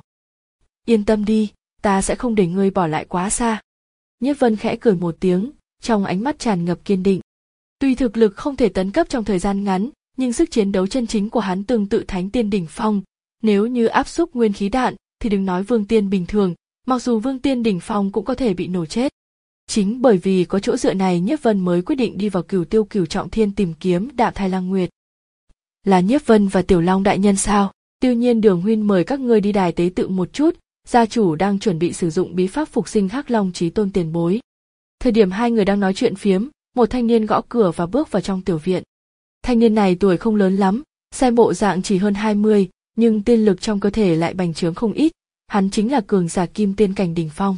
Yên tâm đi, ta sẽ không để ngươi bỏ lại quá xa. Nhiếp Vân khẽ cười một tiếng, trong ánh mắt tràn ngập kiên định. Tuy thực lực không thể tấn cấp trong thời gian ngắn, nhưng sức chiến đấu chân chính của hắn tương tự thánh tiên đỉnh phong. Nếu như áp xúc nguyên khí đạn, thì đừng nói vương tiên bình thường, mặc dù vương tiên đỉnh phong cũng có thể bị nổ chết. Chính bởi vì có chỗ dựa này Nhiếp Vân mới quyết định đi vào Cửu Tiêu Cửu Trọng Thiên tìm kiếm Đạm Thai Lang Nguyệt. Là Nhiếp Vân và Tiểu Long đại nhân sao? Tiêu Nhiên Đường huynh mời các ngươi đi đài tế tự một chút, gia chủ đang chuẩn bị sử dụng bí pháp phục sinh Hắc Long Chí Tôn tiền bối. Thời điểm hai người đang nói chuyện phiếm, một thanh niên gõ cửa và bước vào trong tiểu viện. Thanh niên này tuổi không lớn lắm, xem bộ dạng chỉ hơn hai mươi, nhưng tiên lực trong cơ thể lại bành trướng không ít, hắn chính là cường giả kim tiên cảnh đỉnh phong.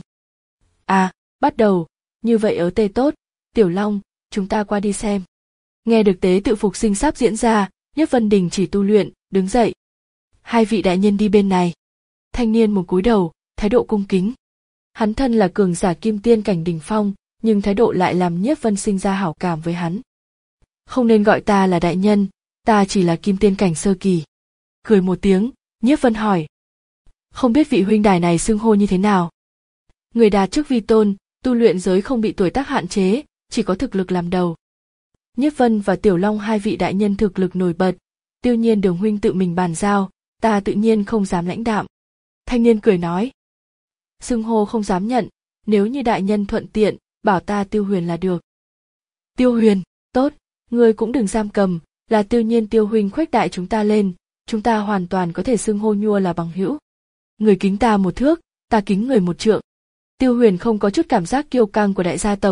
À, bắt đầu, như vậy ở tê tốt, Tiểu Long, chúng ta qua đi xem. Nghe được tế tự phục sinh sắp diễn ra, Nhiếp Vân đình chỉ tu luyện, đứng dậy. Hai vị đại nhân đi bên này. Thanh niên một cúi đầu, thái độ cung kính. Hắn thân là cường giả kim tiên cảnh đỉnh phong, nhưng thái độ lại làm Nhiếp Vân sinh ra hảo cảm với hắn. Không nên gọi ta là đại nhân, ta chỉ là kim tiên cảnh sơ kỳ. Cười một tiếng, Nhiếp Vân hỏi. Không biết vị huynh đài này xưng hô như thế nào? Người đạt chức vi tôn, tu luyện giới không bị tuổi tác hạn chế, chỉ có thực lực làm đầu. Nhiếp Vân và Tiểu Long hai vị đại nhân thực lực nổi bật, Tiêu Nhiên Đường huynh tự mình bàn giao, ta tự nhiên không dám lãnh đạm. Thanh niên cười nói. Xưng hô không dám nhận, nếu như đại nhân thuận tiện, bảo ta Tiêu Huyền là được. Tiêu Huyền, tốt, ngươi cũng đừng giam cầm, là Tiêu Nhiên Tiêu huynh khuếch đại chúng ta lên, chúng ta hoàn toàn có thể xưng hô nhua là bằng hữu. Người kính ta một thước, ta kính người một trượng. Tiêu Huyền không có chút cảm giác kiêu căng của đại gia tộc,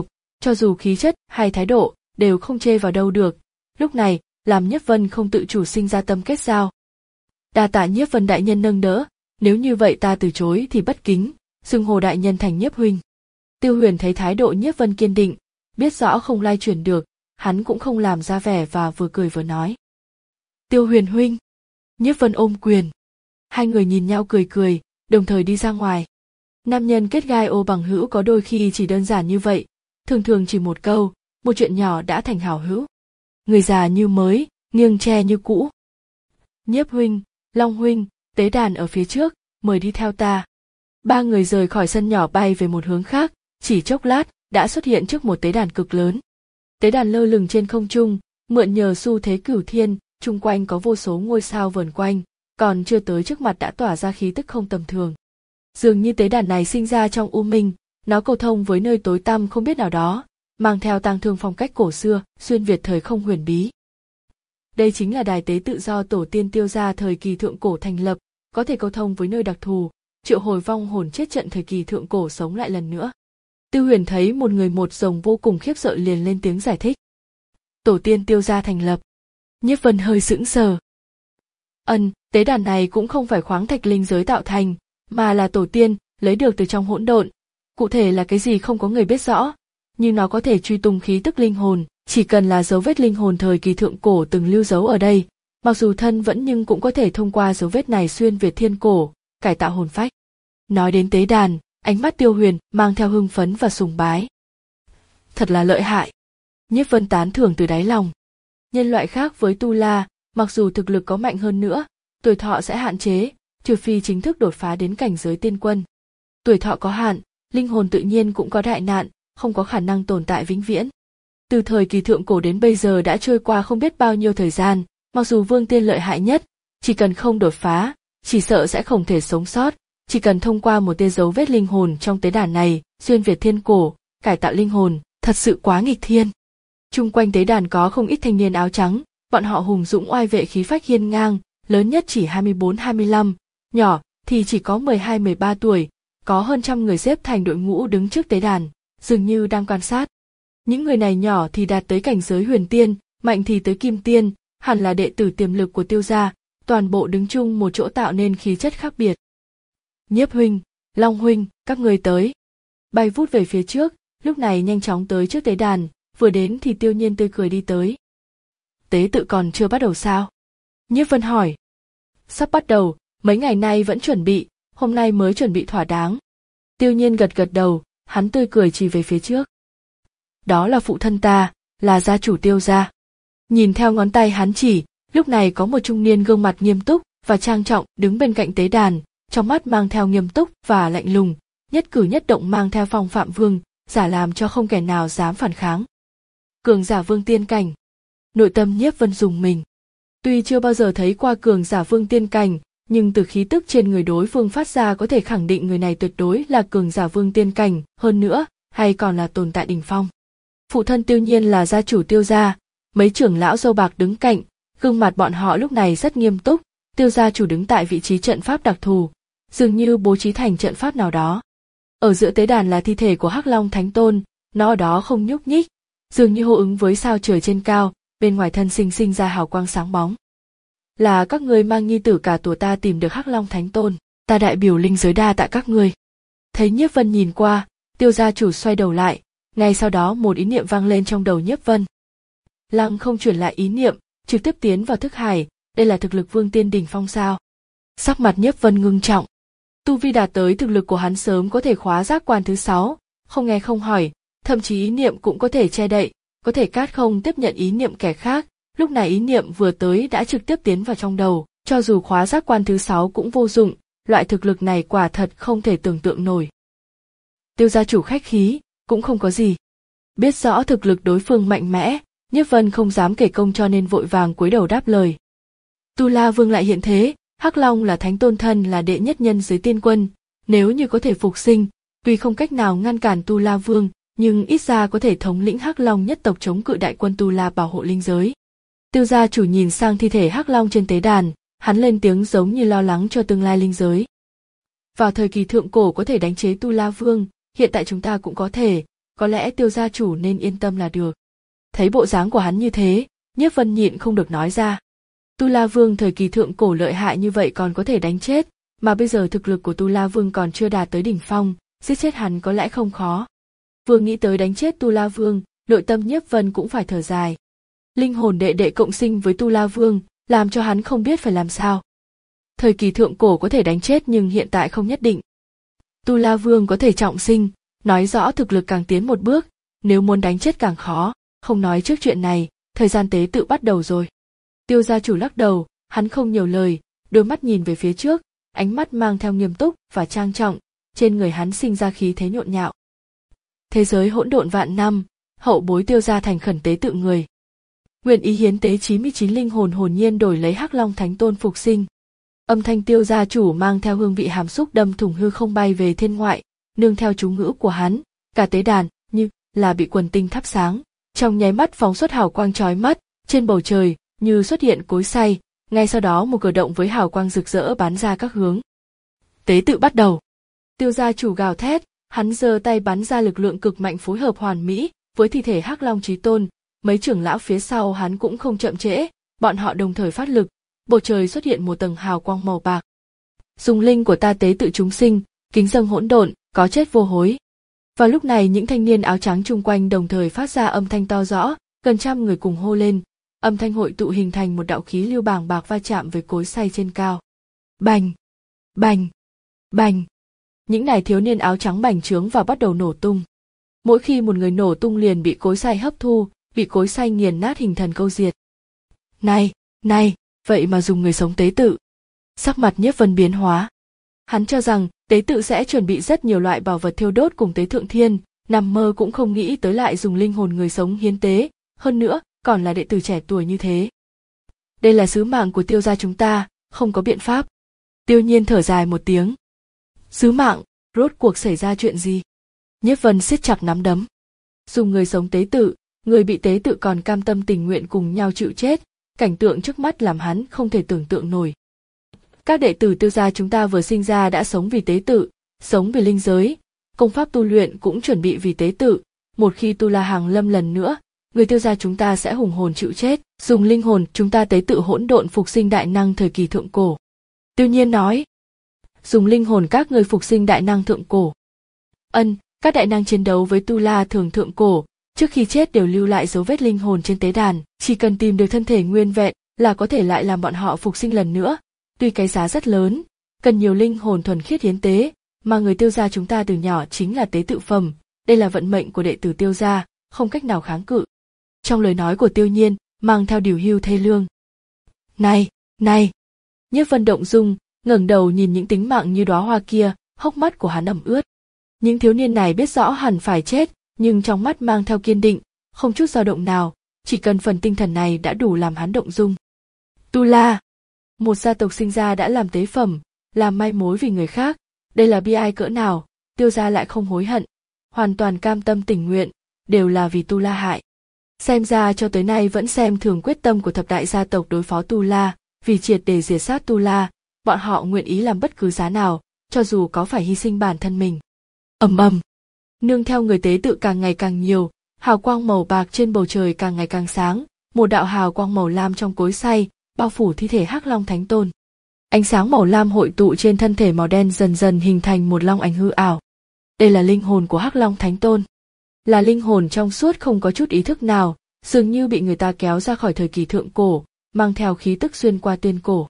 cho dù khí chất hay thái độ đều không chê vào đâu được. Lúc này, làm Nhiếp Vân không tự chủ sinh ra tâm kết giao. Đa tạ Nhiếp Vân đại nhân nâng đỡ, nếu như vậy ta từ chối thì bất kính, xưng hô đại nhân thành Nhiếp huynh. Tiêu Huyền thấy thái độ Nhiếp Vân kiên định, biết rõ không lai chuyển được, hắn cũng không làm ra vẻ và vừa cười vừa nói. Tiêu Huyền huynh. Nhiếp Vân ôm quyền. Hai người nhìn nhau cười cười, đồng thời đi ra ngoài. Nam nhân kết gai ô bằng hữu có đôi khi chỉ đơn giản như vậy, thường thường chỉ một câu, một chuyện nhỏ đã thành hảo hữu. Người già như mới, nghiêng tre như cũ. Nhiếp huynh, Long huynh, tế đàn ở phía trước, mời đi theo ta. Ba người rời khỏi sân nhỏ bay về một hướng khác, chỉ chốc lát đã xuất hiện trước một tế đàn cực lớn. Tế đàn lơ lửng trên không trung, mượn nhờ xu thế cửu thiên, chung quanh có vô số ngôi sao vờn quanh, còn chưa tới trước mặt đã tỏa ra khí tức không tầm thường. Dường như tế đàn này sinh ra trong u minh, nó cầu thông với nơi tối tăm không biết nào đó, mang theo tang thương phong cách cổ xưa, xuyên việt thời không huyền bí. Đây chính là đài tế tự do tổ tiên Tiêu gia thời kỳ thượng cổ thành lập, có thể cầu thông với nơi đặc thù, triệu hồi vong hồn chết trận thời kỳ thượng cổ sống lại lần nữa. Tiêu Huyền thấy một người một rồng vô cùng khiếp sợ liền lên tiếng giải thích. Tổ tiên Tiêu gia thành lập. Nhiếp Vân hơi sững sờ. Ân, tế đàn này cũng không phải khoáng thạch linh giới tạo thành, mà là tổ tiên lấy được từ trong hỗn độn. Cụ thể là cái gì không có người biết rõ, nhưng nó có thể truy tung khí tức linh hồn, chỉ cần là dấu vết linh hồn thời kỳ thượng cổ từng lưu dấu ở đây, mặc dù thân vẫn nhưng cũng có thể thông qua dấu vết này xuyên việt thiên cổ, cải tạo hồn phách. Nói đến tế đàn, ánh mắt Tiêu Huyền mang theo hưng phấn và sùng bái. Thật là lợi hại. Nhiếp Vân tán thưởng từ đáy lòng. Nhân loại khác với Tu La, mặc dù thực lực có mạnh hơn nữa, tuổi thọ sẽ hạn chế, trừ phi chính thức đột phá đến cảnh giới tiên quân. Tuổi thọ có hạn, linh hồn tự nhiên cũng có đại nạn, không có khả năng tồn tại vĩnh viễn. Từ thời kỳ thượng cổ đến bây giờ đã trôi qua không biết bao nhiêu thời gian, mặc dù Vương Tiên lợi hại nhất, chỉ cần không đột phá, chỉ sợ sẽ không thể sống sót, chỉ cần thông qua một tia dấu vết linh hồn trong tế đàn này, xuyên việt thiên cổ, cải tạo linh hồn, thật sự quá nghịch thiên. Chung quanh tế đàn có không ít thanh niên áo trắng, bọn họ hùng dũng oai vệ khí phách hiên ngang, lớn nhất chỉ hai mươi bốn hai mươi lăm, nhỏ thì chỉ có mười hai mười ba tuổi, có hơn trăm người xếp thành đội ngũ đứng trước tế đàn, dường như đang quan sát. Những người này nhỏ thì đạt tới cảnh giới huyền tiên, mạnh thì tới kim tiên, hẳn là đệ tử tiềm lực của Tiêu gia, toàn bộ đứng chung một chỗ tạo nên khí chất khác biệt. Nhiếp huynh, Long huynh, các người tới. Bay vút về phía trước, lúc này nhanh chóng tới trước tế đàn, vừa đến thì Tiêu Nhiên tươi cười đi tới. Tế tự còn chưa bắt đầu sao? Nhiếp Vân hỏi. Sắp bắt đầu, mấy ngày nay vẫn chuẩn bị, hôm nay mới chuẩn bị thỏa đáng. Tiêu Nhiên gật gật đầu, hắn tươi cười chỉ về phía trước. Đó là phụ thân ta, là gia chủ Tiêu gia. Nhìn theo ngón tay hắn chỉ, lúc này có một trung niên gương mặt nghiêm túc và trang trọng đứng bên cạnh tế đàn, trong mắt mang theo nghiêm túc và lạnh lùng, nhất cử nhất động mang theo phong phạm vương, giả làm cho không kẻ nào dám phản kháng. Cường giả vương tiên cảnh. Nội tâm Nhiếp Vân rùng mình. Tuy chưa bao giờ thấy qua cường giả vương tiên cảnh, nhưng từ khí tức trên người đối phương phát ra có thể khẳng định người này tuyệt đối là cường giả vương tiên cảnh, hơn nữa, hay còn là tồn tại đỉnh phong. Phụ thân Tiêu Nhiên là gia chủ Tiêu gia, mấy trưởng lão râu bạc đứng cạnh, gương mặt bọn họ lúc này rất nghiêm túc. Tiêu gia chủ đứng tại vị trí trận pháp đặc thù, dường như bố trí thành trận pháp nào đó. Ở giữa tế đàn là thi thể của Hắc Long Thánh Tôn, nó ở đó không nhúc nhích, dường như hô ứng với sao trời trên cao, bên ngoài thân sinh sinh ra hào quang sáng bóng. Là các ngươi mang nhi tử cả tuổi ta tìm được Hắc Long Thánh Tôn, ta đại biểu linh giới đa tạ các ngươi. Thấy Nhiếp Vân nhìn qua, Tiêu gia chủ xoay đầu lại, ngay sau đó một ý niệm vang lên trong đầu Nhiếp Vân. Lăng không chuyển lại ý niệm, trực tiếp tiến vào thức hải, đây là thực lực vương tiên đỉnh phong sao? Sắc mặt Nhiếp Vân ngưng trọng. Tu vi đạt tới thực lực của hắn sớm có thể khóa giác quan thứ sáu, không nghe không hỏi, thậm chí ý niệm cũng có thể che đậy, có thể cát không tiếp nhận ý niệm kẻ khác. Lúc này ý niệm vừa tới đã trực tiếp tiến vào trong đầu, cho dù khóa giác quan thứ sáu cũng vô dụng, loại thực lực này quả thật không thể tưởng tượng nổi. Tiêu gia chủ khách khí, cũng không có gì. Biết rõ thực lực đối phương mạnh mẽ, Nhiếp Vân không dám kể công cho nên vội vàng cúi đầu đáp lời. Tu La Vương lại hiện thế, Hắc Long là thánh tôn thân là đệ nhất nhân giới tiên quân, nếu như có thể phục sinh, tuy không cách nào ngăn cản Tu La Vương, nhưng ít ra có thể thống lĩnh Hắc Long nhất tộc chống cự đại quân Tu La bảo hộ linh giới. Tiêu gia chủ nhìn sang thi thể Hắc Long trên tế đàn, hắn lên tiếng giống như lo lắng cho tương lai linh giới. Vào thời kỳ thượng cổ có thể đánh chế Tu La Vương, hiện tại chúng ta cũng có thể, có lẽ Tiêu gia chủ nên yên tâm là được. Thấy bộ dáng của hắn như thế, Nhiếp Vân nhịn không được nói ra. Tu La Vương thời kỳ thượng cổ lợi hại như vậy còn có thể đánh chết, mà bây giờ thực lực của Tu La Vương còn chưa đạt tới đỉnh phong, giết chết hắn có lẽ không khó. Vừa nghĩ tới đánh chết Tu La Vương, nội tâm Nhiếp Vân cũng phải thở dài. Linh hồn đệ đệ cộng sinh với Tu La Vương, làm cho hắn không biết phải làm sao. Thời kỳ thượng cổ có thể đánh chết nhưng hiện tại không nhất định. Tu La Vương có thể trọng sinh, nói rõ thực lực càng tiến một bước, nếu muốn đánh chết càng khó, không nói trước chuyện này, thời gian tế tự bắt đầu rồi. Tiêu gia chủ lắc đầu, hắn không nhiều lời, đôi mắt nhìn về phía trước, ánh mắt mang theo nghiêm túc và trang trọng, trên người hắn sinh ra khí thế nhộn nhạo. Thế giới hỗn độn vạn năm, hậu bối Tiêu gia thành khẩn tế tự người. Nguyện ý hiến tế chín mươi chín linh hồn hồn nhiên đổi lấy Hắc Long Thánh Tôn phục sinh. Âm thanh Tiêu gia chủ mang theo hương vị hàm xúc đâm thủng hư không bay về thiên ngoại, nương theo chú ngữ của hắn, cả tế đàn như là bị quần tinh thắp sáng, trong nháy mắt phóng xuất hào quang chói mắt, trên bầu trời như xuất hiện cối xay, ngay sau đó một cử động với hào quang rực rỡ bắn ra các hướng. Tế tự bắt đầu. Tiêu gia chủ gào thét, hắn giơ tay bắn ra lực lượng cực mạnh phối hợp hoàn mỹ với thi thể Hắc Long Chí Tôn, mấy trưởng lão phía sau hắn cũng không chậm trễ, bọn họ đồng thời phát lực, bầu trời xuất hiện một tầng hào quang màu bạc. Dùng linh của ta tế tự chúng sinh, kính dâng hỗn độn, có chết vô hối. Vào lúc này những thanh niên áo trắng chung quanh đồng thời phát ra âm thanh to rõ, gần trăm người cùng hô lên, âm thanh hội tụ hình thành một đạo khí lưu bàng bạc va chạm với cối xay trên cao. Bành, bành, bành. Những này thiếu niên áo trắng bành trướng và bắt đầu nổ tung. Mỗi khi một người nổ tung liền bị cối xay hấp thu, bị cối xay nghiền nát hình thần câu diệt. Này, này, vậy mà dùng người sống tế tự. Sắc mặt Nhiếp Vân biến hóa. Hắn cho rằng tế tự sẽ chuẩn bị rất nhiều loại bảo vật thiêu đốt cùng tế thượng thiên, nằm mơ cũng không nghĩ tới lại dùng linh hồn người sống hiến tế, hơn nữa còn là đệ tử trẻ tuổi như thế. Đây là sứ mạng của Tiêu gia chúng ta, không có biện pháp. Tiêu Nhiên thở dài một tiếng. Sứ mạng, rốt cuộc xảy ra chuyện gì? Nhiếp Vân siết chặt nắm đấm. Dùng người sống tế tự, người bị tế tự còn cam tâm tình nguyện cùng nhau chịu chết, cảnh tượng trước mắt làm hắn không thể tưởng tượng nổi. Các đệ tử Tiêu gia chúng ta vừa sinh ra đã sống vì tế tự, sống vì linh giới, công pháp tu luyện cũng chuẩn bị vì tế tự, một khi Tu La hàng lâm lần nữa, người Tiêu gia chúng ta sẽ hùng hồn chịu chết, dùng linh hồn chúng ta tế tự hỗn độn phục sinh đại năng thời kỳ thượng cổ. Tiêu Nhiên nói, dùng linh hồn các người phục sinh đại năng thượng cổ. Ân, các đại năng chiến đấu với Tu La thường thượng cổ, trước khi chết đều lưu lại dấu vết linh hồn trên tế đàn, chỉ cần tìm được thân thể nguyên vẹn là có thể lại làm bọn họ phục sinh lần nữa. Tuy cái giá rất lớn, cần nhiều linh hồn thuần khiết hiến tế, mà người Tiêu gia chúng ta từ nhỏ chính là tế tự phẩm, đây là vận mệnh của đệ tử Tiêu gia, không cách nào kháng cự. Trong lời nói của Tiêu Nhiên mang theo điều hưu thê lương. Này, này! Nhiếp Vân động dung, ngẩng đầu nhìn những tính mạng như đóa hoa kia, hốc mắt của hắn ẩm ướt. Những thiếu niên này biết rõ hẳn phải chết, nhưng trong mắt mang theo kiên định, không chút dao động nào, chỉ cần phần tinh thần này đã đủ làm hắn động dung. Tu La, một gia tộc sinh ra đã làm tế phẩm, làm mai mối vì người khác, đây là bi ai cỡ nào, Tiêu gia lại không hối hận, hoàn toàn cam tâm tình nguyện, đều là vì Tu La hại. Xem ra cho tới nay vẫn xem thường quyết tâm của thập đại gia tộc đối phó Tu La, vì triệt để diệt sát Tu La, bọn họ nguyện ý làm bất cứ giá nào, cho dù có phải hy sinh bản thân mình. Ầm ầm, nương theo người tế tự càng ngày càng nhiều, hào quang màu bạc trên bầu trời càng ngày càng sáng, một đạo hào quang màu lam trong cối xay bao phủ thi thể Hắc Long Thánh Tôn. Ánh sáng màu lam hội tụ trên thân thể màu đen dần dần hình thành một long ảnh hư ảo. Đây là linh hồn của Hắc Long Thánh Tôn. Là linh hồn trong suốt không có chút ý thức nào, dường như bị người ta kéo ra khỏi thời kỳ thượng cổ, mang theo khí tức xuyên qua tuyên cổ.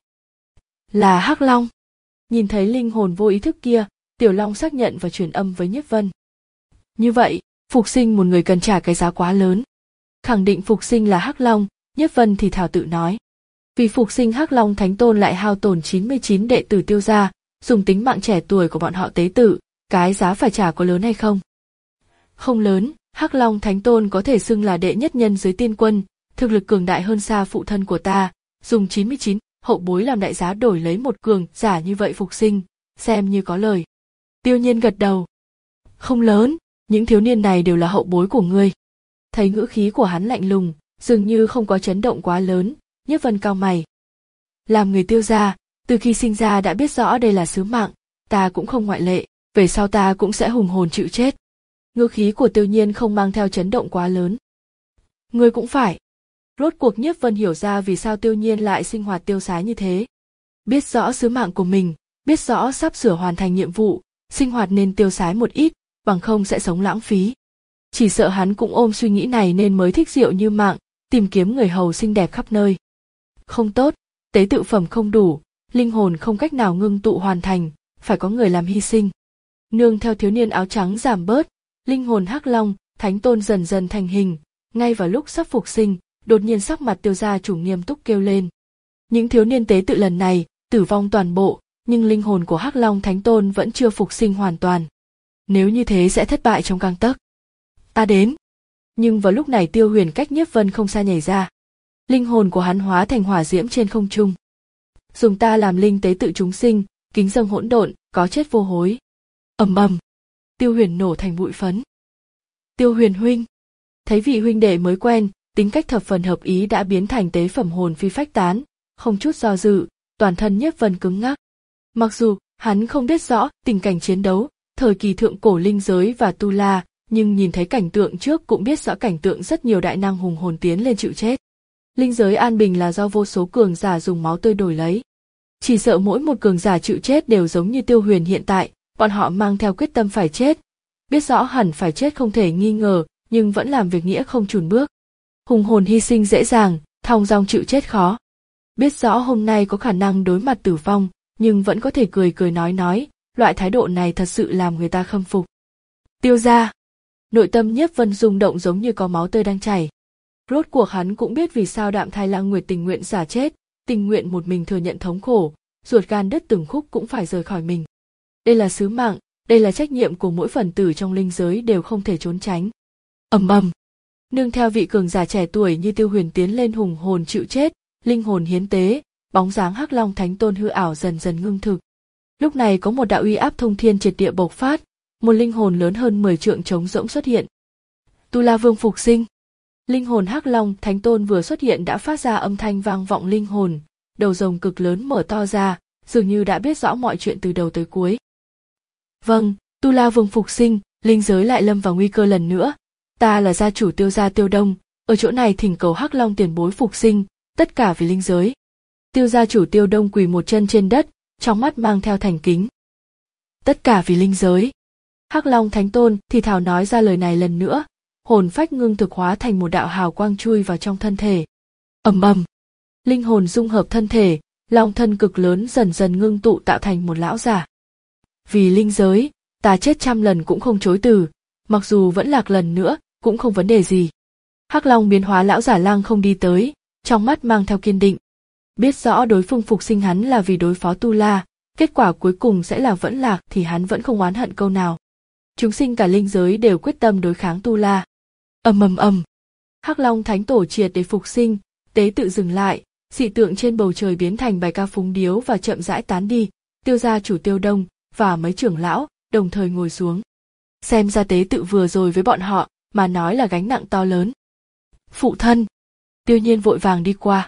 Là Hắc Long. Nhìn thấy linh hồn vô ý thức kia, Tiểu Long xác nhận và truyền âm với Nhiếp Vân. Như vậy, phục sinh một người cần trả cái giá quá lớn. Khẳng định phục sinh là Hắc Long, Nhiếp Vân thì thảo tự nói. Vì phục sinh Hắc Long Thánh Tôn lại hao tổn chín mươi chín đệ tử Tiêu gia, dùng tính mạng trẻ tuổi của bọn họ tế tự, cái giá phải trả có lớn hay không? Không lớn, Hắc Long Thánh Tôn có thể xưng là đệ nhất nhân dưới tiên quân, thực lực cường đại hơn xa phụ thân của ta, dùng chín mươi chín hậu bối làm đại giá đổi lấy một cường giả như vậy phục sinh, xem như có lời. Tiêu Nhiên gật đầu. Không lớn, những thiếu niên này đều là hậu bối của ngươi. Thấy ngữ khí của hắn lạnh lùng, dường như không có chấn động quá lớn, Nhiếp Vân cau mày. Làm người Tiêu gia, từ khi sinh ra đã biết rõ đây là sứ mạng, ta cũng không ngoại lệ, về sau ta cũng sẽ hùng hồn chịu chết. Ngữ khí của Tiêu Nhiên không mang theo chấn động quá lớn. Ngươi cũng phải. Rốt cuộc Nhiếp Vân hiểu ra vì sao Tiêu Nhiên lại sinh hoạt tiêu sái như thế. Biết rõ sứ mạng của mình, biết rõ sắp sửa hoàn thành nhiệm vụ, sinh hoạt nên tiêu sái một ít, bằng không sẽ sống lãng phí. Chỉ sợ hắn cũng ôm suy nghĩ này nên mới thích rượu như mạng, tìm kiếm người hầu xinh đẹp khắp nơi. Không tốt, tế tự phẩm không đủ, linh hồn không cách nào ngưng tụ hoàn thành, phải có người làm hy sinh. Nương theo thiếu niên áo trắng giảm bớt, linh hồn Hắc Long, Thánh Tôn dần dần thành hình, ngay vào lúc sắp phục sinh, đột nhiên sắc mặt Tiêu gia chủ nghiêm túc kêu lên. Những thiếu niên tế tự lần này, tử vong toàn bộ, nhưng linh hồn của Hắc Long Thánh Tôn vẫn chưa phục sinh hoàn toàn. Nếu như thế sẽ thất bại trong gang tấc. Ta đến. Nhưng vào lúc này Tiêu Huyền cách Nhiếp Vân không xa nhảy ra. Linh hồn của hắn hóa thành hỏa diễm trên không trung. Dùng ta làm linh tế tự chúng sinh, kính dâng hỗn độn, có chết vô hối. Ầm ầm. Tiêu Huyền nổ thành bụi phấn. Tiêu Huyền huynh. Thấy vị huynh đệ mới quen, tính cách thập phần hợp ý đã biến thành tế phẩm hồn phi phách tán, không chút do dự, toàn thân Nhiếp Vân cứng ngắc. Mặc dù hắn không biết rõ tình cảnh chiến đấu, thời kỳ thượng cổ linh giới và tu la, nhưng nhìn thấy cảnh tượng trước cũng biết rõ cảnh tượng rất nhiều đại năng hùng hồn tiến lên chịu chết. Linh giới an bình là do vô số cường giả dùng máu tươi đổi lấy. Chỉ sợ mỗi một cường giả chịu chết đều giống như Tiêu Huyền hiện tại, bọn họ mang theo quyết tâm phải chết. Biết rõ hẳn phải chết không thể nghi ngờ, nhưng vẫn làm việc nghĩa không chùn bước. Hùng hồn hy sinh dễ dàng, thong dong chịu chết khó. Biết rõ hôm nay có khả năng đối mặt tử vong, nhưng vẫn có thể cười cười nói nói, loại thái độ này thật sự làm người ta khâm phục. Tiêu gia. Nội tâm Nhiếp Vân rung động giống như có máu tươi đang chảy. Rốt cuộc hắn cũng biết vì sao Đạm Thai Lang Nguyệt tình nguyện giả chết, tình nguyện một mình thừa nhận thống khổ, ruột gan đứt từng khúc cũng phải rời khỏi mình. Đây là sứ mạng, đây là trách nhiệm của mỗi phần tử trong linh giới đều không thể trốn tránh. Ầm ầm. Nương theo vị cường giả trẻ tuổi như Tiêu Huyền tiến lên hùng hồn chịu chết, linh hồn hiến tế, bóng dáng Hắc Long Thánh Tôn hư ảo dần dần ngưng thực. Lúc này có một đạo uy áp thông thiên triệt địa bộc phát, một linh hồn lớn hơn mười trượng trống rỗng xuất hiện. Tu La Vương phục sinh. Linh hồn Hắc Long Thánh Tôn vừa xuất hiện đã phát ra âm thanh vang vọng linh hồn, đầu rồng cực lớn mở to ra, dường như đã biết rõ mọi chuyện từ đầu tới cuối. Vâng, Tu La Vương phục sinh, linh giới lại lâm vào nguy cơ lần nữa. Ta là gia chủ Tiêu gia Tiêu Đông, ở chỗ này thỉnh cầu Hắc Long tiền bối phục sinh, tất cả vì linh giới. Tiêu gia chủ Tiêu Đông quỳ một chân trên đất, trong mắt mang theo thành kính. Tất cả vì linh giới. Hắc Long Thánh Tôn thì thào nói ra lời này lần nữa, hồn phách ngưng thực hóa thành một đạo hào quang chui vào trong thân thể. Ầm ầm. Linh hồn dung hợp thân thể, long thân cực lớn dần dần ngưng tụ tạo thành một lão giả. Vì linh giới, ta chết trăm lần cũng không chối từ, mặc dù vẫn lạc lần nữa, cũng không vấn đề gì. Hắc Long biến hóa lão giả lăng không đi tới, trong mắt mang theo kiên định. Biết rõ đối phương phục sinh hắn là vì đối phó Tu La, kết quả cuối cùng sẽ là vẫn lạc thì hắn vẫn không oán hận câu nào. Chúng sinh cả linh giới đều quyết tâm đối kháng Tu La. Ầm ầm ầm. Hắc Long Thánh Tổ triệt để phục sinh, tế tự dừng lại, dị tượng trên bầu trời biến thành bài ca phúng điếu và chậm rãi tán đi. Tiêu gia chủ Tiêu Đông và mấy trưởng lão đồng thời ngồi xuống. Xem ra tế tự vừa rồi với bọn họ mà nói là gánh nặng to lớn. Phụ thân. Tiêu Nhiên vội vàng đi qua.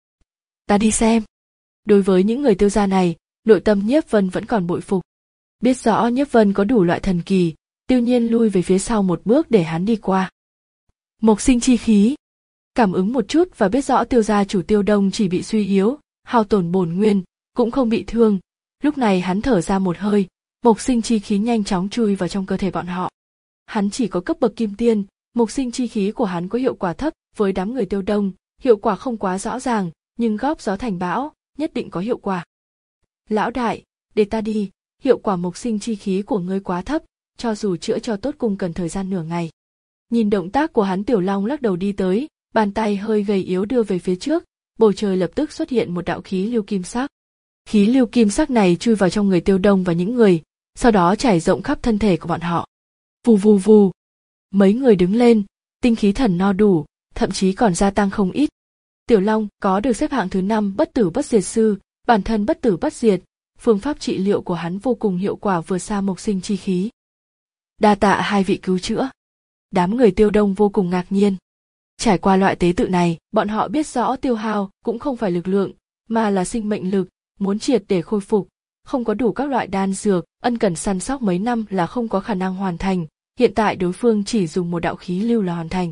Ta đi xem. Đối với những người Tiêu gia này, nội tâm Nhiếp Vân vẫn còn bội phục. Biết rõ Nhiếp Vân có đủ loại thần kỳ, Tiêu Nhiên lui về phía sau một bước để hắn đi qua. Mộc sinh chi khí. Cảm ứng một chút và biết rõ Tiêu gia chủ Tiêu Đông chỉ bị suy yếu, hao tổn bổn nguyên, cũng không bị thương. Lúc này hắn thở ra một hơi, mộc sinh chi khí nhanh chóng chui vào trong cơ thể bọn họ. Hắn chỉ có cấp bậc kim tiên, mộc sinh chi khí của hắn có hiệu quả thấp với đám người Tiêu Đông, hiệu quả không quá rõ ràng, nhưng góp gió thành bão, nhất định có hiệu quả. Lão đại, để ta đi, hiệu quả mộc sinh chi khí của ngươi quá thấp, cho dù chữa cho tốt cung cần thời gian nửa ngày. Nhìn động tác của hắn, Tiểu Long lắc đầu đi tới, bàn tay hơi gầy yếu đưa về phía trước, bầu trời lập tức xuất hiện một đạo khí lưu kim sắc. Khí lưu kim sắc này chui vào trong người Tiêu Đông và những người, sau đó trải rộng khắp thân thể của bọn họ. Vù vù vù. Mấy người đứng lên, tinh khí thần no đủ, thậm chí còn gia tăng không ít. Tiểu Long có được xếp hạng thứ năm bất tử bất diệt sư, bản thân bất tử bất diệt, phương pháp trị liệu của hắn vô cùng hiệu quả vượt xa mộc sinh chi khí. Đa tạ hai vị cứu chữa. Đám người Tiêu Đông vô cùng ngạc nhiên. Trải qua loại tế tự này, bọn họ biết rõ tiêu hao cũng không phải lực lượng, mà là sinh mệnh lực, muốn triệt để khôi phục, không có đủ các loại đan dược, ân cần săn sóc mấy năm là không có khả năng hoàn thành, hiện tại đối phương chỉ dùng một đạo khí lưu là hoàn thành.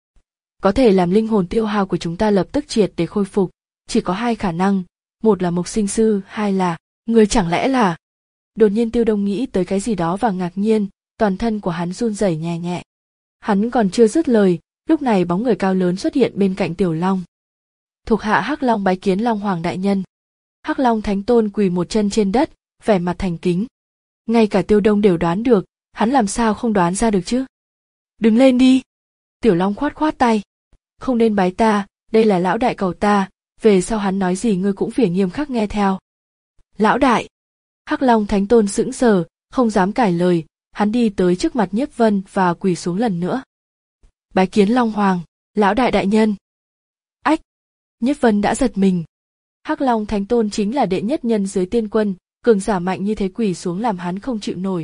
Có thể làm linh hồn tiêu hao của chúng ta lập tức triệt để khôi phục, chỉ có hai khả năng, một là Mộc Sinh Sư, hai là, người chẳng lẽ là... Đột nhiên Tiêu Đông nghĩ tới cái gì đó và ngạc nhiên, toàn thân của hắn run rẩy nhẹ nhẹ. Hắn còn chưa dứt lời, lúc này bóng người cao lớn xuất hiện bên cạnh Tiểu Long. Thuộc hạ Hắc Long bái kiến Long Hoàng đại nhân. Hắc Long Thánh Tôn quỳ một chân trên đất, vẻ mặt thành kính. Ngay cả Tiêu Đông đều đoán được, hắn làm sao không đoán ra được chứ? Đứng lên đi. Tiểu Long khoát khoát tay. Không nên bái ta, đây là lão đại cầu ta, về sau hắn nói gì ngươi cũng phải nghiêm khắc nghe theo. Lão đại. Hắc Long Thánh Tôn sững sờ, không dám cãi lời, hắn đi tới trước mặt Nhiếp Vân và quỳ xuống lần nữa. Bái kiến Long Hoàng, lão đại đại nhân. Ách. Nhiếp Vân đã giật mình. Hắc Long Thánh Tôn chính là đệ nhất nhân dưới tiên quân, cường giả mạnh như thế quỳ xuống làm hắn không chịu nổi.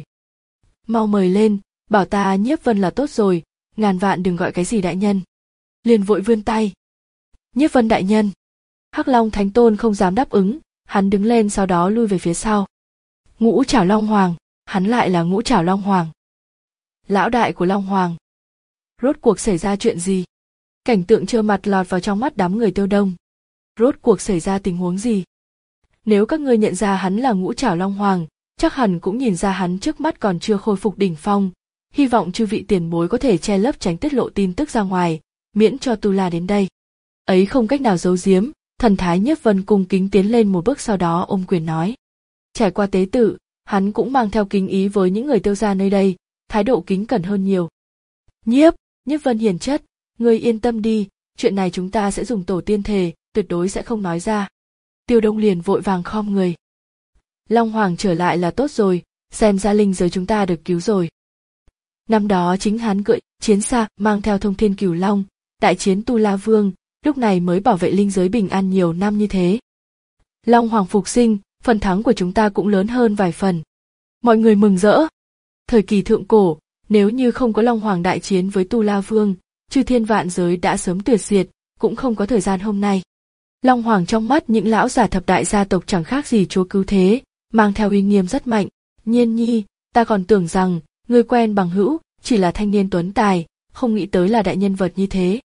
Mau mời lên, bảo ta Nhiếp Vân là tốt rồi, ngàn vạn đừng gọi cái gì đại nhân. Liền vội vươn tay. Nhiếp Vân đại nhân. Hắc Long Thánh Tôn không dám đáp ứng, hắn đứng lên sau đó lui về phía sau. Ngũ Trảo Long Hoàng, hắn lại là Ngũ Trảo Long Hoàng. Lão đại của Long Hoàng. Rốt cuộc xảy ra chuyện gì? Cảnh tượng trơ mặt lọt vào trong mắt đám người Tiêu Đông. Rốt cuộc xảy ra tình huống gì? Nếu các ngươi nhận ra hắn là Ngũ Trảo Long Hoàng, chắc hẳn cũng nhìn ra hắn trước mắt còn chưa khôi phục đỉnh phong. Hy vọng chư vị tiền bối có thể che lấp tránh tiết lộ tin tức ra ngoài, miễn cho Tu La đến đây. Ấy không cách nào giấu giếm, thần thái Nhiếp Vân cung kính tiến lên một bước sau đó ôm quyền nói. Trải qua tế tự, hắn cũng mang theo kính ý với những người Tiêu gia nơi đây, thái độ kính cẩn hơn nhiều. Nhiếp, Nhiếp Vân hiền chất, ngươi yên tâm đi, chuyện này chúng ta sẽ dùng tổ tiên thề, tuyệt đối sẽ không nói ra. Tiêu Đông liền vội vàng khom người. Long Hoàng trở lại là tốt rồi, xem ra linh giới chúng ta được cứu rồi. Năm đó chính hắn cưỡi chiến xa mang theo Thông Thiên Cửu Long, đại chiến Tu La Vương, lúc này mới bảo vệ linh giới bình an nhiều năm như thế. Long Hoàng phục sinh, phần thắng của chúng ta cũng lớn hơn vài phần. Mọi người mừng rỡ. Thời kỳ thượng cổ, nếu như không có Long Hoàng đại chiến với Tu La Vương, chư thiên vạn giới đã sớm tuyệt diệt, cũng không có thời gian hôm nay. Long Hoàng trong mắt những lão già thập đại gia tộc chẳng khác gì chúa cứu thế, mang theo uy nghiêm rất mạnh. Nhiên nhi, ta còn tưởng rằng, ngươi quen bằng hữu, chỉ là thanh niên tuấn tài, không nghĩ tới là đại nhân vật như thế.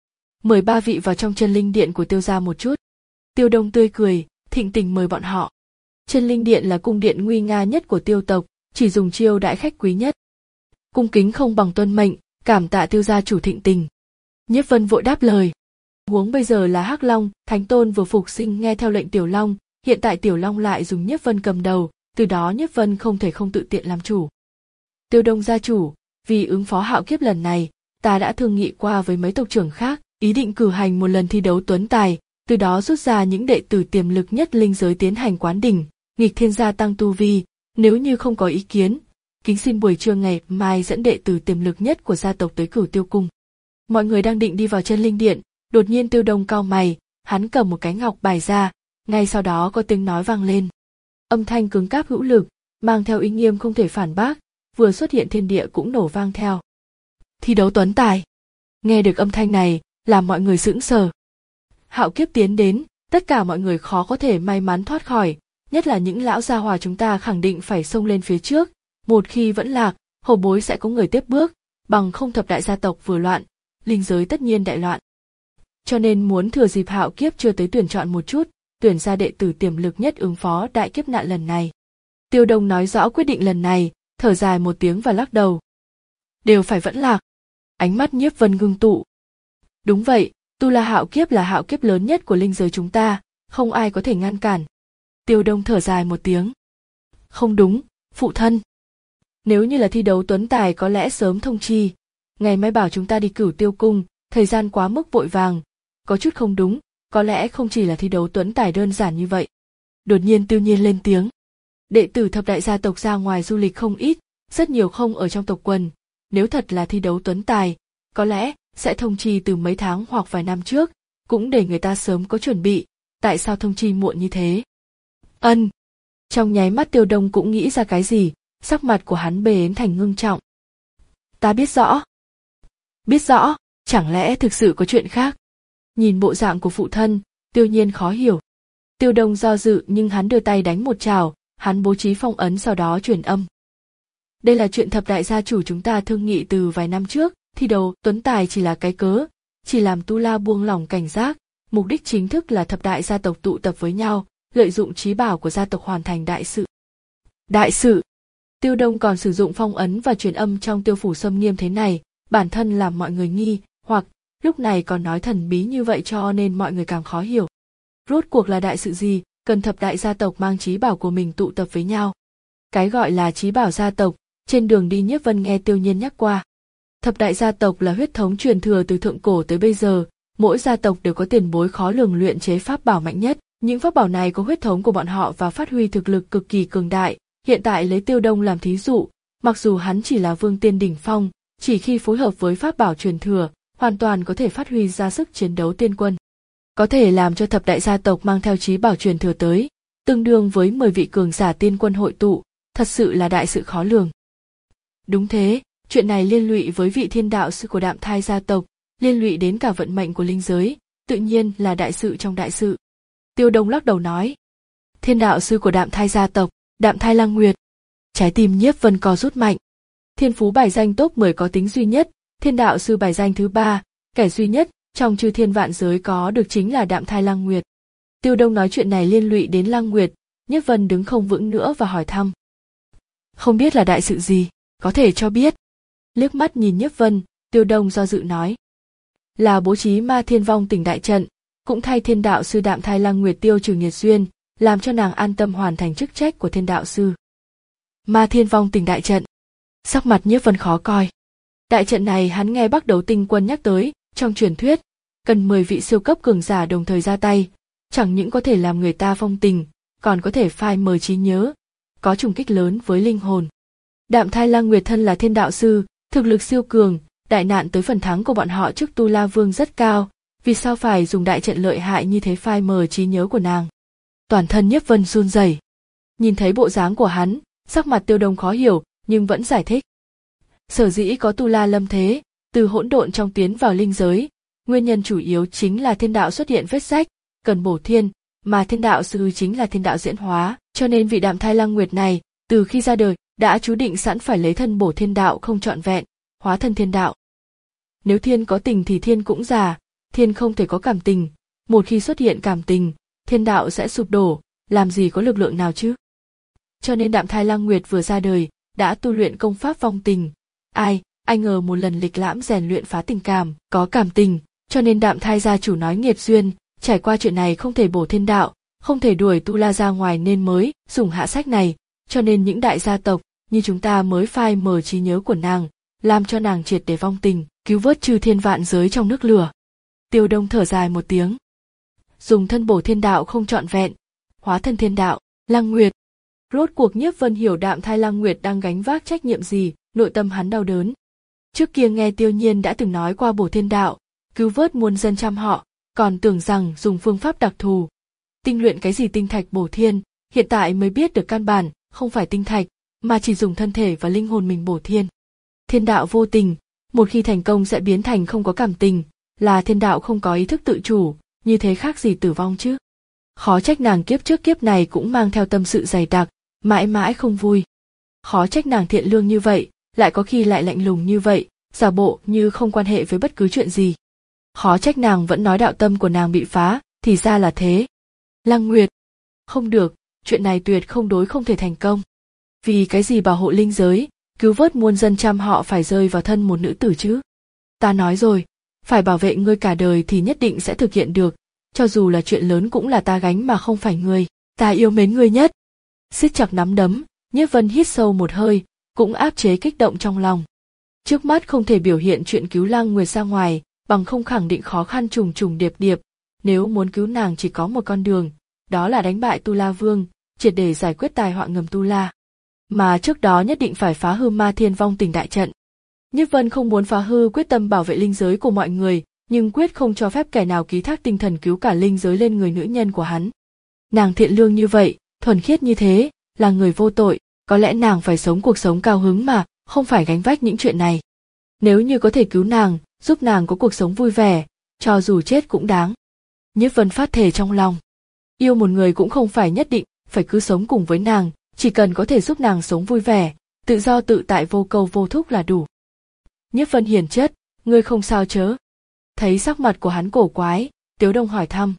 Mời ba vị vào trong chân linh điện của Tiêu gia một chút. Tiêu Đông tươi cười, thịnh tình mời bọn họ. Chân linh điện là cung điện nguy nga nhất của Tiêu tộc, chỉ dùng chiêu đãi khách quý nhất. Cung kính không bằng tuân mệnh, cảm tạ Tiêu gia chủ thịnh tình. Nhiếp Vân vội đáp lời. Huống bây giờ là Hắc Long, Thánh Tôn vừa phục sinh nghe theo lệnh Tiểu Long, hiện tại Tiểu Long lại dùng Nhiếp Vân cầm đầu, từ đó Nhiếp Vân không thể không tự tiện làm chủ. Tiêu Đông gia chủ, vì ứng phó hạo kiếp lần này, ta đã thương nghị qua với mấy tộc trưởng khác, ý định cử hành một lần thi đấu tuấn tài, từ đó rút ra những đệ tử tiềm lực nhất linh giới tiến hành quán đỉnh, nghịch thiên gia tăng tu vi, nếu như không có ý kiến, kính xin buổi trưa ngày mai dẫn đệ tử tiềm lực nhất của gia tộc tới Cửu Tiêu cung. Mọi người đang định đi vào chân linh điện, đột nhiên Tiêu Đông cau mày, hắn cầm một cái ngọc bài ra, ngay sau đó có tiếng nói vang lên. Âm thanh cứng cáp hữu lực, mang theo uy nghiêm không thể phản bác, vừa xuất hiện thiên địa cũng nổ vang theo. Thi đấu tuấn tài. Nghe được âm thanh này, làm mọi người sững sờ. Hạo kiếp tiến đến, tất cả mọi người khó có thể may mắn thoát khỏi, nhất là những lão gia hòa chúng ta khẳng định phải xông lên phía trước, một khi vẫn lạc, hậu bối sẽ có người tiếp bước, bằng không thập đại gia tộc vừa loạn, linh giới tất nhiên đại loạn. Cho nên muốn thừa dịp hạo kiếp chưa tới tuyển chọn một chút, tuyển ra đệ tử tiềm lực nhất ứng phó đại kiếp nạn lần này. Tiêu Đông nói rõ quyết định lần này, thở dài một tiếng và lắc đầu. Đều phải vẫn lạc. Ánh mắt Nhiếp Vân ngưng tụ. Đúng vậy, Tu La hạo kiếp là hạo kiếp lớn nhất của linh giới chúng ta, không ai có thể ngăn cản. Tiêu Đông thở dài một tiếng. Không đúng, phụ thân. Nếu như là thi đấu tuấn tài có lẽ sớm thông chi, ngày mai bảo chúng ta đi Cửu Tiêu cung, thời gian quá mức vội vàng, có chút không đúng, có lẽ không chỉ là thi đấu tuấn tài đơn giản như vậy. Đột nhiên Tiêu Nhiên lên tiếng. Đệ tử thập đại gia tộc ra ngoài du lịch không ít, rất nhiều không ở trong tộc quần, nếu thật là thi đấu tuấn tài, có lẽ sẽ thông chi từ mấy tháng hoặc vài năm trước, cũng để người ta sớm có chuẩn bị, tại sao thông chi muộn như thế? Ân. Trong nháy mắt Tiêu Đông cũng nghĩ ra cái gì, sắc mặt của hắn bến thành ngưng trọng. Ta biết rõ. Biết rõ, chẳng lẽ thực sự có chuyện khác? Nhìn bộ dạng của phụ thân, Tiêu Nhiên khó hiểu. Tiêu Đông do dự nhưng hắn đưa tay đánh một chảo, hắn bố trí phong ấn sau đó truyền âm. Đây là chuyện thập đại gia chủ chúng ta thương nghị từ vài năm trước, thi đấu Tuấn Tài chỉ là cái cớ, chỉ làm Tu La buông lỏng cảnh giác, mục đích chính thức là thập đại gia tộc tụ tập với nhau, lợi dụng trí bảo của gia tộc hoàn thành đại sự. Đại sự. Tiêu Đông còn sử dụng phong ấn và truyền âm trong Tiêu phủ xâm nghiêm thế này, bản thân làm mọi người nghi, hoặc lúc này còn nói thần bí như vậy cho nên mọi người càng khó hiểu. Rốt cuộc là đại sự gì, cần thập đại gia tộc mang trí bảo của mình tụ tập với nhau. Cái gọi là trí bảo gia tộc, trên đường đi Nhiếp Vân nghe Tiêu Nhiên nhắc qua. Thập đại gia tộc là huyết thống truyền thừa từ thượng cổ tới bây giờ, mỗi gia tộc đều có tiền bối khó lường luyện chế pháp bảo mạnh nhất. Những pháp bảo này có huyết thống của bọn họ và phát huy thực lực cực kỳ cường đại. Hiện tại lấy Tiêu Đông làm thí dụ, mặc dù hắn chỉ là vương tiên đỉnh phong, chỉ khi phối hợp với pháp bảo truyền thừa, hoàn toàn có thể phát huy ra sức chiến đấu tiên quân. Có thể làm cho thập đại gia tộc mang theo trí bảo truyền thừa tới, tương đương với mười vị cường giả tiên quân hội tụ, thật sự là đại sự khó lường. Đúng thế, chuyện này liên lụy với vị thiên đạo sư của Đạm Thai gia tộc, liên lụy đến cả vận mệnh của linh giới, tự nhiên là đại sự trong đại sự. Tiêu Đông lắc đầu nói. Thiên đạo sư của Đạm Thai gia tộc, Đạm Thai Lăng Nguyệt. Trái tim Nhiếp Vân co rút mạnh. Thiên phú bài danh top mười có tính duy nhất, thiên đạo sư bài danh thứ ba, kẻ duy nhất trong chư thiên vạn giới có được chính là Đạm Thai Lăng Nguyệt. Tiêu Đông nói chuyện này liên lụy đến Lăng Nguyệt, Nhiếp Vân đứng không vững nữa và hỏi thăm. Không biết là đại sự gì, có thể cho biết. Liếc mắt nhìn Nhiếp Vân, Tiêu Đông do dự nói. Là bố trí Ma Thiên Vong Tỉnh đại trận, cũng thay thiên đạo sư Đạm Thai Lăng Nguyệt tiêu trừ nghiệt duyên, làm cho nàng an tâm hoàn thành chức trách của thiên đạo sư. Ma Thiên Vong Tỉnh đại trận. Sắc mặt Nhiếp Vân khó coi. Đại trận này hắn nghe Bắc Đấu Tinh Quân nhắc tới, trong truyền thuyết, cần mười vị siêu cấp cường giả đồng thời ra tay, chẳng những có thể làm người ta phong tình, còn có thể phai mờ trí nhớ, có trùng kích lớn với linh hồn. Đạm Thai Lăng Nguyệt thân là thiên đạo sư, thực lực siêu cường, đại nạn tới phần thắng của bọn họ trước Tu La Vương rất cao, vì sao phải dùng đại trận lợi hại như thế phai mờ trí nhớ của nàng. Toàn thân Nhiếp Vân run rẩy. Nhìn thấy bộ dáng của hắn, sắc mặt Tiêu Đông khó hiểu, nhưng vẫn giải thích. Sở dĩ có Tu La lâm thế, từ hỗn độn trong tiến vào linh giới, nguyên nhân chủ yếu chính là thiên đạo xuất hiện vết rách, cần bổ thiên, mà thiên đạo sư chính là thiên đạo diễn hóa, cho nên vị Đạm Thai Lăng Nguyệt này, từ khi ra đời, đã chú định sẵn phải lấy thân bổ thiên đạo không trọn vẹn, hóa thân thiên đạo. Nếu thiên có tình thì thiên cũng già, thiên không thể có cảm tình, một khi xuất hiện cảm tình, thiên đạo sẽ sụp đổ, làm gì có lực lượng nào chứ? Cho nên Đạm Thai Lăng Nguyệt vừa ra đời, đã tu luyện công pháp vong tình. Ai, ai ngờ một lần lịch lãm rèn luyện phá tình cảm, có cảm tình, cho nên Đạm Thai gia chủ nói nghiệt duyên, trải qua chuyện này không thể bổ thiên đạo, không thể đuổi Tu La ra ngoài nên mới dùng hạ sách này, cho nên những đại gia tộc như chúng ta mới phai mờ trí nhớ của nàng, làm cho nàng triệt để vong tình, cứu vớt chư thiên vạn giới trong nước lửa. Tiêu Đông thở dài một tiếng. Dùng thân bổ thiên đạo không trọn vẹn, hóa thân thiên đạo, Lăng Nguyệt. Rốt cuộc Nhiếp Vân hiểu Đạm Thai Lăng Nguyệt đang gánh vác trách nhiệm gì, nội tâm hắn đau đớn. Trước kia nghe Tiêu Nhiên đã từng nói qua bổ thiên đạo, cứu vớt muôn dân trăm họ, còn tưởng rằng dùng phương pháp đặc thù. Tinh luyện cái gì tinh thạch bổ thiên, hiện tại mới biết được căn bản, không phải tinh thạch, mà chỉ dùng thân thể và linh hồn mình bổ thiên. Thiên đạo vô tình, một khi thành công sẽ biến thành không có cảm tình, là thiên đạo không có ý thức tự chủ, như thế khác gì tử vong chứ. Khó trách nàng kiếp trước kiếp này cũng mang theo tâm sự dày đặc, mãi mãi không vui. Khó trách nàng thiện lương như vậy, lại có khi lại lạnh lùng như vậy, giả bộ như không quan hệ với bất cứ chuyện gì. Khó trách nàng vẫn nói đạo tâm của nàng bị phá, thì ra là thế. Lăng Nguyệt. Không được, chuyện này tuyệt không đối không thể thành công. Vì cái gì bảo hộ linh giới, cứu vớt muôn dân trăm họ phải rơi vào thân một nữ tử chứ? Ta nói rồi, phải bảo vệ ngươi cả đời thì nhất định sẽ thực hiện được, cho dù là chuyện lớn cũng là ta gánh mà không phải ngươi, ta yêu mến ngươi nhất. Siết chặt nắm đấm, Nhiếp Vân hít sâu một hơi, cũng áp chế kích động trong lòng. Trước mắt không thể biểu hiện chuyện cứu Lăng Nguyệt ra ngoài, bằng không khẳng định khó khăn trùng trùng điệp điệp, nếu muốn cứu nàng chỉ có một con đường, đó là đánh bại Tu La Vương, triệt để giải quyết tai họa ngầm Tu La. Mà trước đó nhất định phải phá hư Ma Thiên Vong Tỉnh đại trận. Nhiếp Vân không muốn phá hư, quyết tâm bảo vệ linh giới của mọi người, nhưng quyết không cho phép kẻ nào ký thác tinh thần cứu cả linh giới lên người nữ nhân của hắn. Nàng thiện lương như vậy, thuần khiết như thế, là người vô tội, có lẽ nàng phải sống cuộc sống cao hứng mà, không phải gánh vác những chuyện này. Nếu như có thể cứu nàng, giúp nàng có cuộc sống vui vẻ, cho dù chết cũng đáng. Nhiếp Vân phát thề trong lòng. Yêu một người cũng không phải nhất định phải cứ sống cùng với nàng, chỉ cần có thể giúp nàng sống vui vẻ, tự do tự tại vô cầu vô thúc là đủ. Nhiếp Vân hiền chất, ngươi không sao chớ? Thấy sắc mặt của hắn cổ quái, Tiếu Đông hỏi thăm.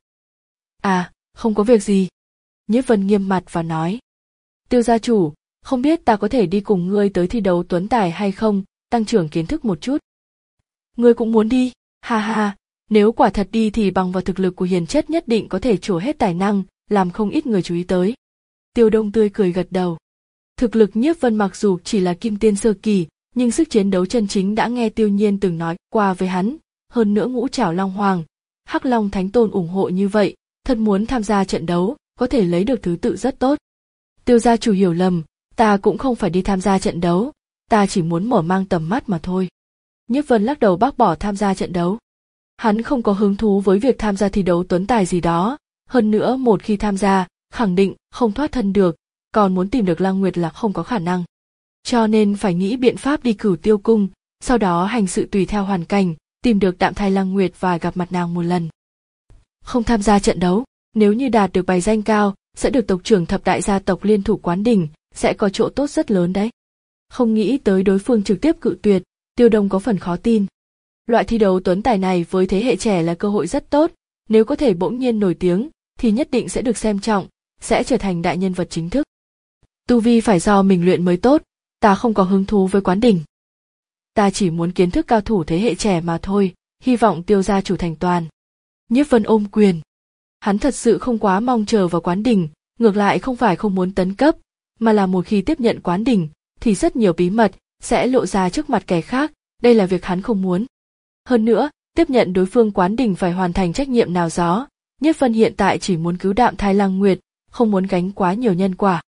À, không có việc gì. Nhiếp Vân nghiêm mặt và nói. Tiêu gia chủ, không biết ta có thể đi cùng ngươi tới thi đấu tuấn tài hay không, tăng trưởng kiến thức một chút. Ngươi cũng muốn đi, ha ha, nếu quả thật đi thì bằng vào thực lực của hiền chất nhất định có thể trổ hết tài năng, làm không ít người chú ý tới. Tiêu Đông tươi cười gật đầu. Thực lực Nhiếp Vân mặc dù chỉ là kim tiên sơ kỳ, nhưng sức chiến đấu chân chính đã nghe Tiêu Nhiên từng nói qua với hắn, hơn nữa ngũ trảo Long Hoàng, Hắc Long Thánh Tôn ủng hộ như vậy, thật muốn tham gia trận đấu, có thể lấy được thứ tự rất tốt. Tiêu gia chủ hiểu lầm, ta cũng không phải đi tham gia trận đấu, ta chỉ muốn mở mang tầm mắt mà thôi. Nhiếp Vân lắc đầu bác bỏ tham gia trận đấu. Hắn không có hứng thú với việc tham gia thi đấu tuấn tài gì đó, hơn nữa một khi tham gia, khẳng định không thoát thân được, còn muốn tìm được Lăng Nguyệt là không có khả năng. Cho nên phải nghĩ biện pháp đi Cửu Tiêu cung, sau đó hành sự tùy theo hoàn cảnh, tìm được Đạm Thai Lăng Nguyệt và gặp mặt nàng một lần. Không tham gia trận đấu, nếu như đạt được bài danh cao, sẽ được tộc trưởng thập đại gia tộc liên thủ Quán Đỉnh, sẽ có chỗ tốt rất lớn đấy. Không nghĩ tới đối phương trực tiếp cự tuyệt, Tiêu Đông có phần khó tin. Loại thi đấu tuấn tài này với thế hệ trẻ là cơ hội rất tốt, nếu có thể bỗng nhiên nổi tiếng, thì nhất định sẽ được xem trọng, sẽ trở thành đại nhân vật chính thức. Tu vi phải do mình luyện mới tốt, ta không có hứng thú với Quán Đỉnh. Ta chỉ muốn kiến thức cao thủ thế hệ trẻ mà thôi, hy vọng Tiêu gia chủ thành toàn. Nhiếp Vân ôm quyền. Hắn thật sự không quá mong chờ vào Quán Đỉnh, ngược lại không phải không muốn tấn cấp, mà là một khi tiếp nhận Quán Đỉnh, thì rất nhiều bí mật sẽ lộ ra trước mặt kẻ khác, đây là việc hắn không muốn. Hơn nữa, tiếp nhận đối phương Quán Đỉnh phải hoàn thành trách nhiệm nào đó, Nhiếp Vân hiện tại chỉ muốn cứu Đạm Thai Lăng Nguyệt, không muốn gánh quá nhiều nhân quả.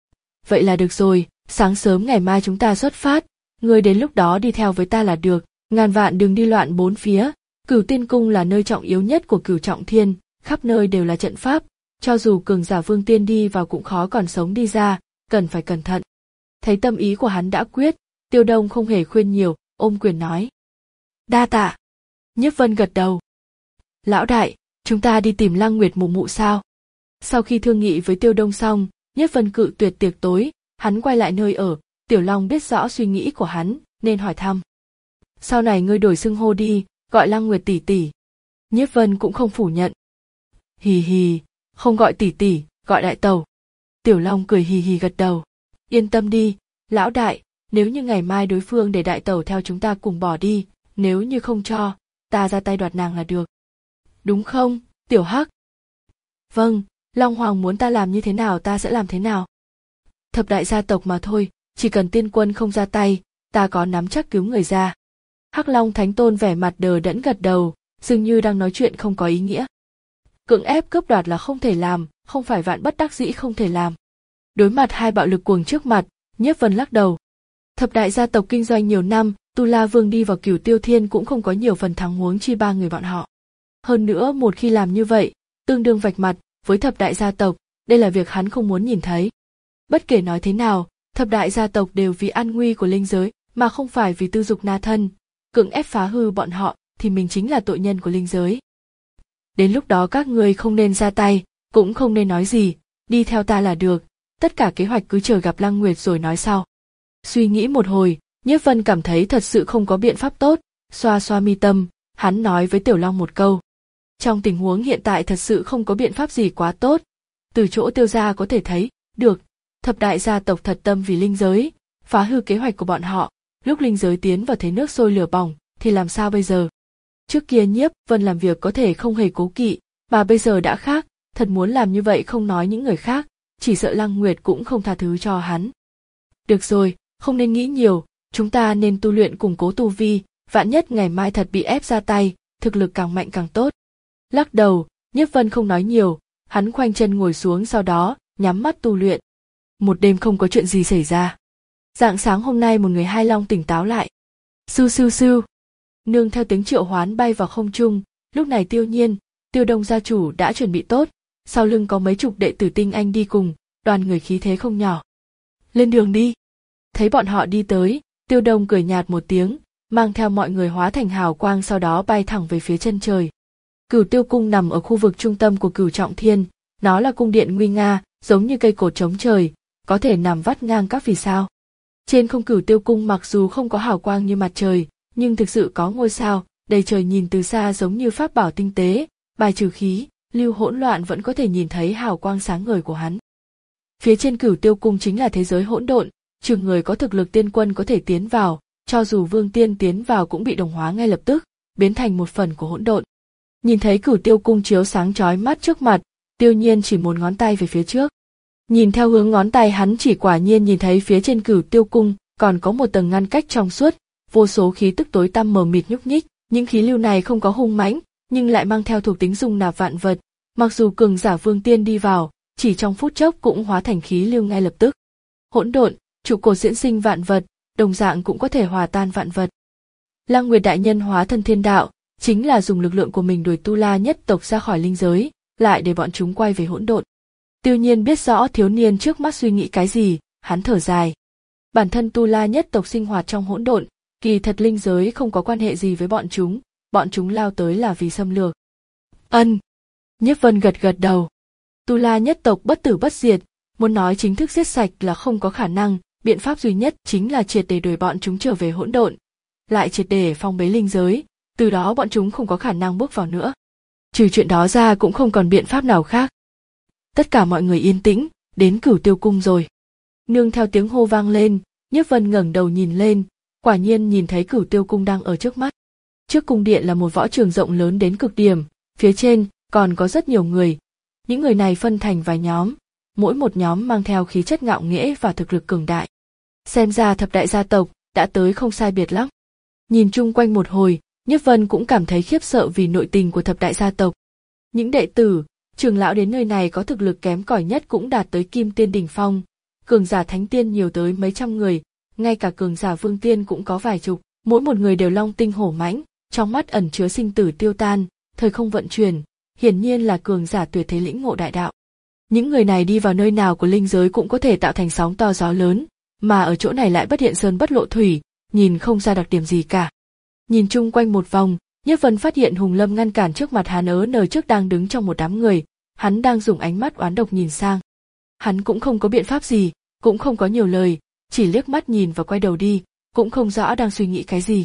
Vậy là được rồi, sáng sớm ngày mai chúng ta xuất phát, ngươi đến lúc đó đi theo với ta là được, ngàn vạn đừng đi loạn bốn phía, Cửu Tiên cung là nơi trọng yếu nhất của Cửu Trọng Thiên, khắp nơi đều là trận pháp, cho dù cường giả vương tiên đi vào cũng khó còn sống đi ra, cần phải cẩn thận. Thấy tâm ý của hắn đã quyết, Tiêu Đông không hề khuyên nhiều, ôm quyền nói. Đa tạ. Nhiếp Vân gật đầu. Lão đại, chúng ta đi tìm Lăng Nguyệt mụ mụ sao? Sau khi thương nghị với Tiêu Đông xong, Nhiếp Vân cự tuyệt tiệc tối, hắn quay lại nơi ở, Tiểu Long biết rõ suy nghĩ của hắn, nên hỏi thăm. Sau này ngươi đổi xưng hô đi, gọi Lăng Nguyệt tỷ tỷ. Nhiếp Vân cũng không phủ nhận. Hì hì, không gọi tỷ tỷ, gọi đại tẩu. Tiểu Long cười hì hì gật đầu. Yên tâm đi, lão đại, nếu như ngày mai đối phương để đại tẩu theo chúng ta cùng bỏ đi, nếu như không cho, ta ra tay đoạt nàng là được. Đúng không, Tiểu Hắc? Vâng, Long Hoàng muốn ta làm như thế nào ta sẽ làm thế nào. Thập đại gia tộc mà thôi, chỉ cần tiên quân không ra tay, ta có nắm chắc cứu người ra. Hắc Long Thánh Tôn vẻ mặt đờ đẫn gật đầu, dường như đang nói chuyện không có ý nghĩa. Cưỡng ép cướp đoạt là không thể làm, không phải vạn bất đắc dĩ không thể làm. Đối mặt hai bạo lực cuồng trước mặt, Nhiếp Vân lắc đầu. Thập đại gia tộc kinh doanh nhiều năm, Tu La Vương đi vào Cửu Tiêu Thiên cũng không có nhiều phần thắng huống chi ba người bọn họ. Hơn nữa một khi làm như vậy, tương đương vạch mặt với thập đại gia tộc, đây là việc hắn không muốn nhìn thấy. Bất kể nói thế nào, thập đại gia tộc đều vì an nguy của linh giới, mà không phải vì tư dục na thân. Cưỡng ép phá hư bọn họ, thì mình chính là tội nhân của linh giới. Đến lúc đó các ngươi không nên ra tay, cũng không nên nói gì, đi theo ta là được, tất cả kế hoạch cứ chờ gặp Lăng Nguyệt rồi nói sau. Suy nghĩ một hồi, Nhiếp Vân cảm thấy thật sự không có biện pháp tốt, xoa xoa mi tâm, hắn nói với Tiểu Long một câu. Trong tình huống hiện tại thật sự không có biện pháp gì quá tốt, từ chỗ Tiêu gia có thể thấy, được, thập đại gia tộc thật tâm vì linh giới, phá hư kế hoạch của bọn họ, lúc linh giới tiến vào thế nước sôi lửa bỏng, thì làm sao bây giờ? Trước kia Nhiếp Vân làm việc có thể không hề cố kỵ, mà bây giờ đã khác, thật muốn làm như vậy không nói những người khác, chỉ sợ Lăng Nguyệt cũng không tha thứ cho hắn. Được rồi, không nên nghĩ nhiều, chúng ta nên tu luyện củng cố tu vi, vạn nhất ngày mai thật bị ép ra tay, thực lực càng mạnh càng tốt. Lắc đầu, Nhiếp Vân không nói nhiều, hắn khoanh chân ngồi xuống sau đó, nhắm mắt tu luyện. Một đêm không có chuyện gì xảy ra. Rạng sáng hôm nay một người hai long tỉnh táo lại. Sưu sưu sưu. Nương theo tiếng triệu hoán bay vào không trung, lúc này Tiêu Nhiên, Tiêu Đông gia chủ đã chuẩn bị tốt, sau lưng có mấy chục đệ tử tinh anh đi cùng, đoàn người khí thế không nhỏ. Lên đường đi. Thấy bọn họ đi tới, Tiêu Đông cười nhạt một tiếng, mang theo mọi người hóa thành hào quang sau đó bay thẳng về phía chân trời. Cửu Tiêu cung nằm ở khu vực trung tâm của Cửu Trọng Thiên, nó là cung điện nguy nga, giống như cây cột chống trời, có thể nằm vắt ngang các vì sao. Trên không Cửu Tiêu cung mặc dù không có hào quang như mặt trời, nhưng thực sự có ngôi sao, đầy trời nhìn từ xa giống như pháp bảo tinh tế, bài trừ khí, lưu hỗn loạn vẫn có thể nhìn thấy hào quang sáng ngời của hắn. Phía trên Cửu Tiêu cung chính là thế giới hỗn độn, trừ người có thực lực tiên quân có thể tiến vào, cho dù vương tiên tiến vào cũng bị đồng hóa ngay lập tức, biến thành một phần của hỗn độn. Nhìn thấy Cửu Tiêu cung chiếu sáng chói mắt trước mặt, Tiêu Nhiên chỉ một ngón tay về phía trước. Nhìn theo hướng ngón tay hắn chỉ, quả nhiên nhìn thấy phía trên Cửu Tiêu cung còn có một tầng ngăn cách trong suốt, vô số khí tức tối tăm mờ mịt nhúc nhích, những khí lưu này không có hung mãnh, nhưng lại mang theo thuộc tính dung nạp vạn vật, mặc dù cường giả vương tiên đi vào, chỉ trong phút chốc cũng hóa thành khí lưu ngay lập tức. Hỗn độn, trụ cột diễn sinh vạn vật, đồng dạng cũng có thể hòa tan vạn vật. Lăng Nguyệt đại nhân hóa thân thiên đạo, chính là dùng lực lượng của mình đuổi Tu La nhất tộc ra khỏi linh giới, lại để bọn chúng quay về hỗn độn. Tiêu Nhiên biết rõ thiếu niên trước mắt suy nghĩ cái gì, hắn thở dài. Bản thân Tu La nhất tộc sinh hoạt trong hỗn độn, kỳ thật linh giới không có quan hệ gì với bọn chúng, bọn chúng lao tới là vì xâm lược. Ân. Nhiếp Vân gật gật đầu. Tu La nhất tộc bất tử bất diệt, muốn nói chính thức giết sạch là không có khả năng, biện pháp duy nhất chính là triệt để đuổi bọn chúng trở về hỗn độn, lại triệt để phong bế linh giới, từ đó bọn chúng không có khả năng bước vào nữa. Trừ chuyện đó ra cũng không còn biện pháp nào khác. Tất cả mọi người yên tĩnh, đến Cửu Tiêu cung rồi. Nương theo tiếng hô vang lên, Nhiếp Vân ngẩng đầu nhìn lên, quả nhiên nhìn thấy Cửu Tiêu cung đang ở trước mắt. Trước cung điện là một võ trường rộng lớn đến cực điểm, phía trên còn có rất nhiều người. Những người này phân thành vài nhóm, mỗi một nhóm mang theo khí chất ngạo nghễ và thực lực cường đại. Xem ra thập đại gia tộc đã tới không sai biệt lắm. Nhìn chung quanh một hồi, Nhiếp Vân cũng cảm thấy khiếp sợ vì nội tình của thập đại gia tộc. Những đệ tử, trưởng lão đến nơi này có thực lực kém cỏi nhất cũng đạt tới kim tiên đỉnh phong, cường giả thánh tiên nhiều tới mấy trăm người, ngay cả cường giả vương tiên cũng có vài chục, mỗi một người đều long tinh hổ mãnh, trong mắt ẩn chứa sinh tử tiêu tan, thời không vận chuyển, hiển nhiên là cường giả tuyệt thế lĩnh ngộ đại đạo. Những người này đi vào nơi nào của linh giới cũng có thể tạo thành sóng to gió lớn, mà ở chỗ này lại bất hiện sơn bất lộ thủy, nhìn không ra đặc điểm gì cả. Nhìn chung quanh một vòng, Nhiếp Vân phát hiện Hùng Lâm ngăn cản trước mặt hắn ớ nờ trước đang đứng trong một đám người, hắn đang dùng ánh mắt oán độc nhìn sang. Hắn cũng không có biện pháp gì, cũng không có nhiều lời, chỉ liếc mắt nhìn và quay đầu đi, cũng không rõ đang suy nghĩ cái gì.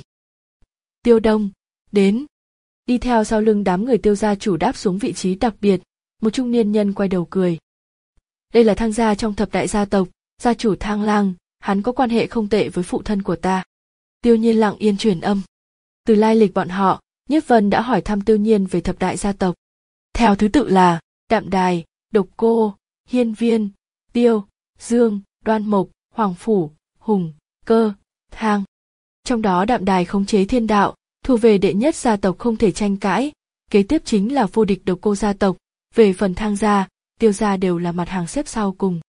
Tiêu Đông, đến. Đi theo sau lưng đám người Tiêu gia chủ đáp xuống vị trí đặc biệt, một trung niên nhân quay đầu cười. Đây là Thang gia trong thập đại gia tộc, gia chủ Thang Lang, hắn có quan hệ không tệ với phụ thân của ta. Tiêu Nhiên lặng yên truyền âm. Từ lai lịch bọn họ, Nhiếp Vân đã hỏi thăm Tiêu Nhiên về thập đại gia tộc. Theo thứ tự là Đạm Đài, Độc Cô, Hiên Viên, Tiêu, Dương, Đoan Mộc, Hoàng Phủ, Hùng, Cơ, Thang. Trong đó Đạm Đài khống chế thiên đạo, thu về đệ nhất gia tộc không thể tranh cãi, kế tiếp chính là vô địch Độc Cô gia tộc, về phần Thang gia, Tiêu gia đều là mặt hàng xếp sau cùng.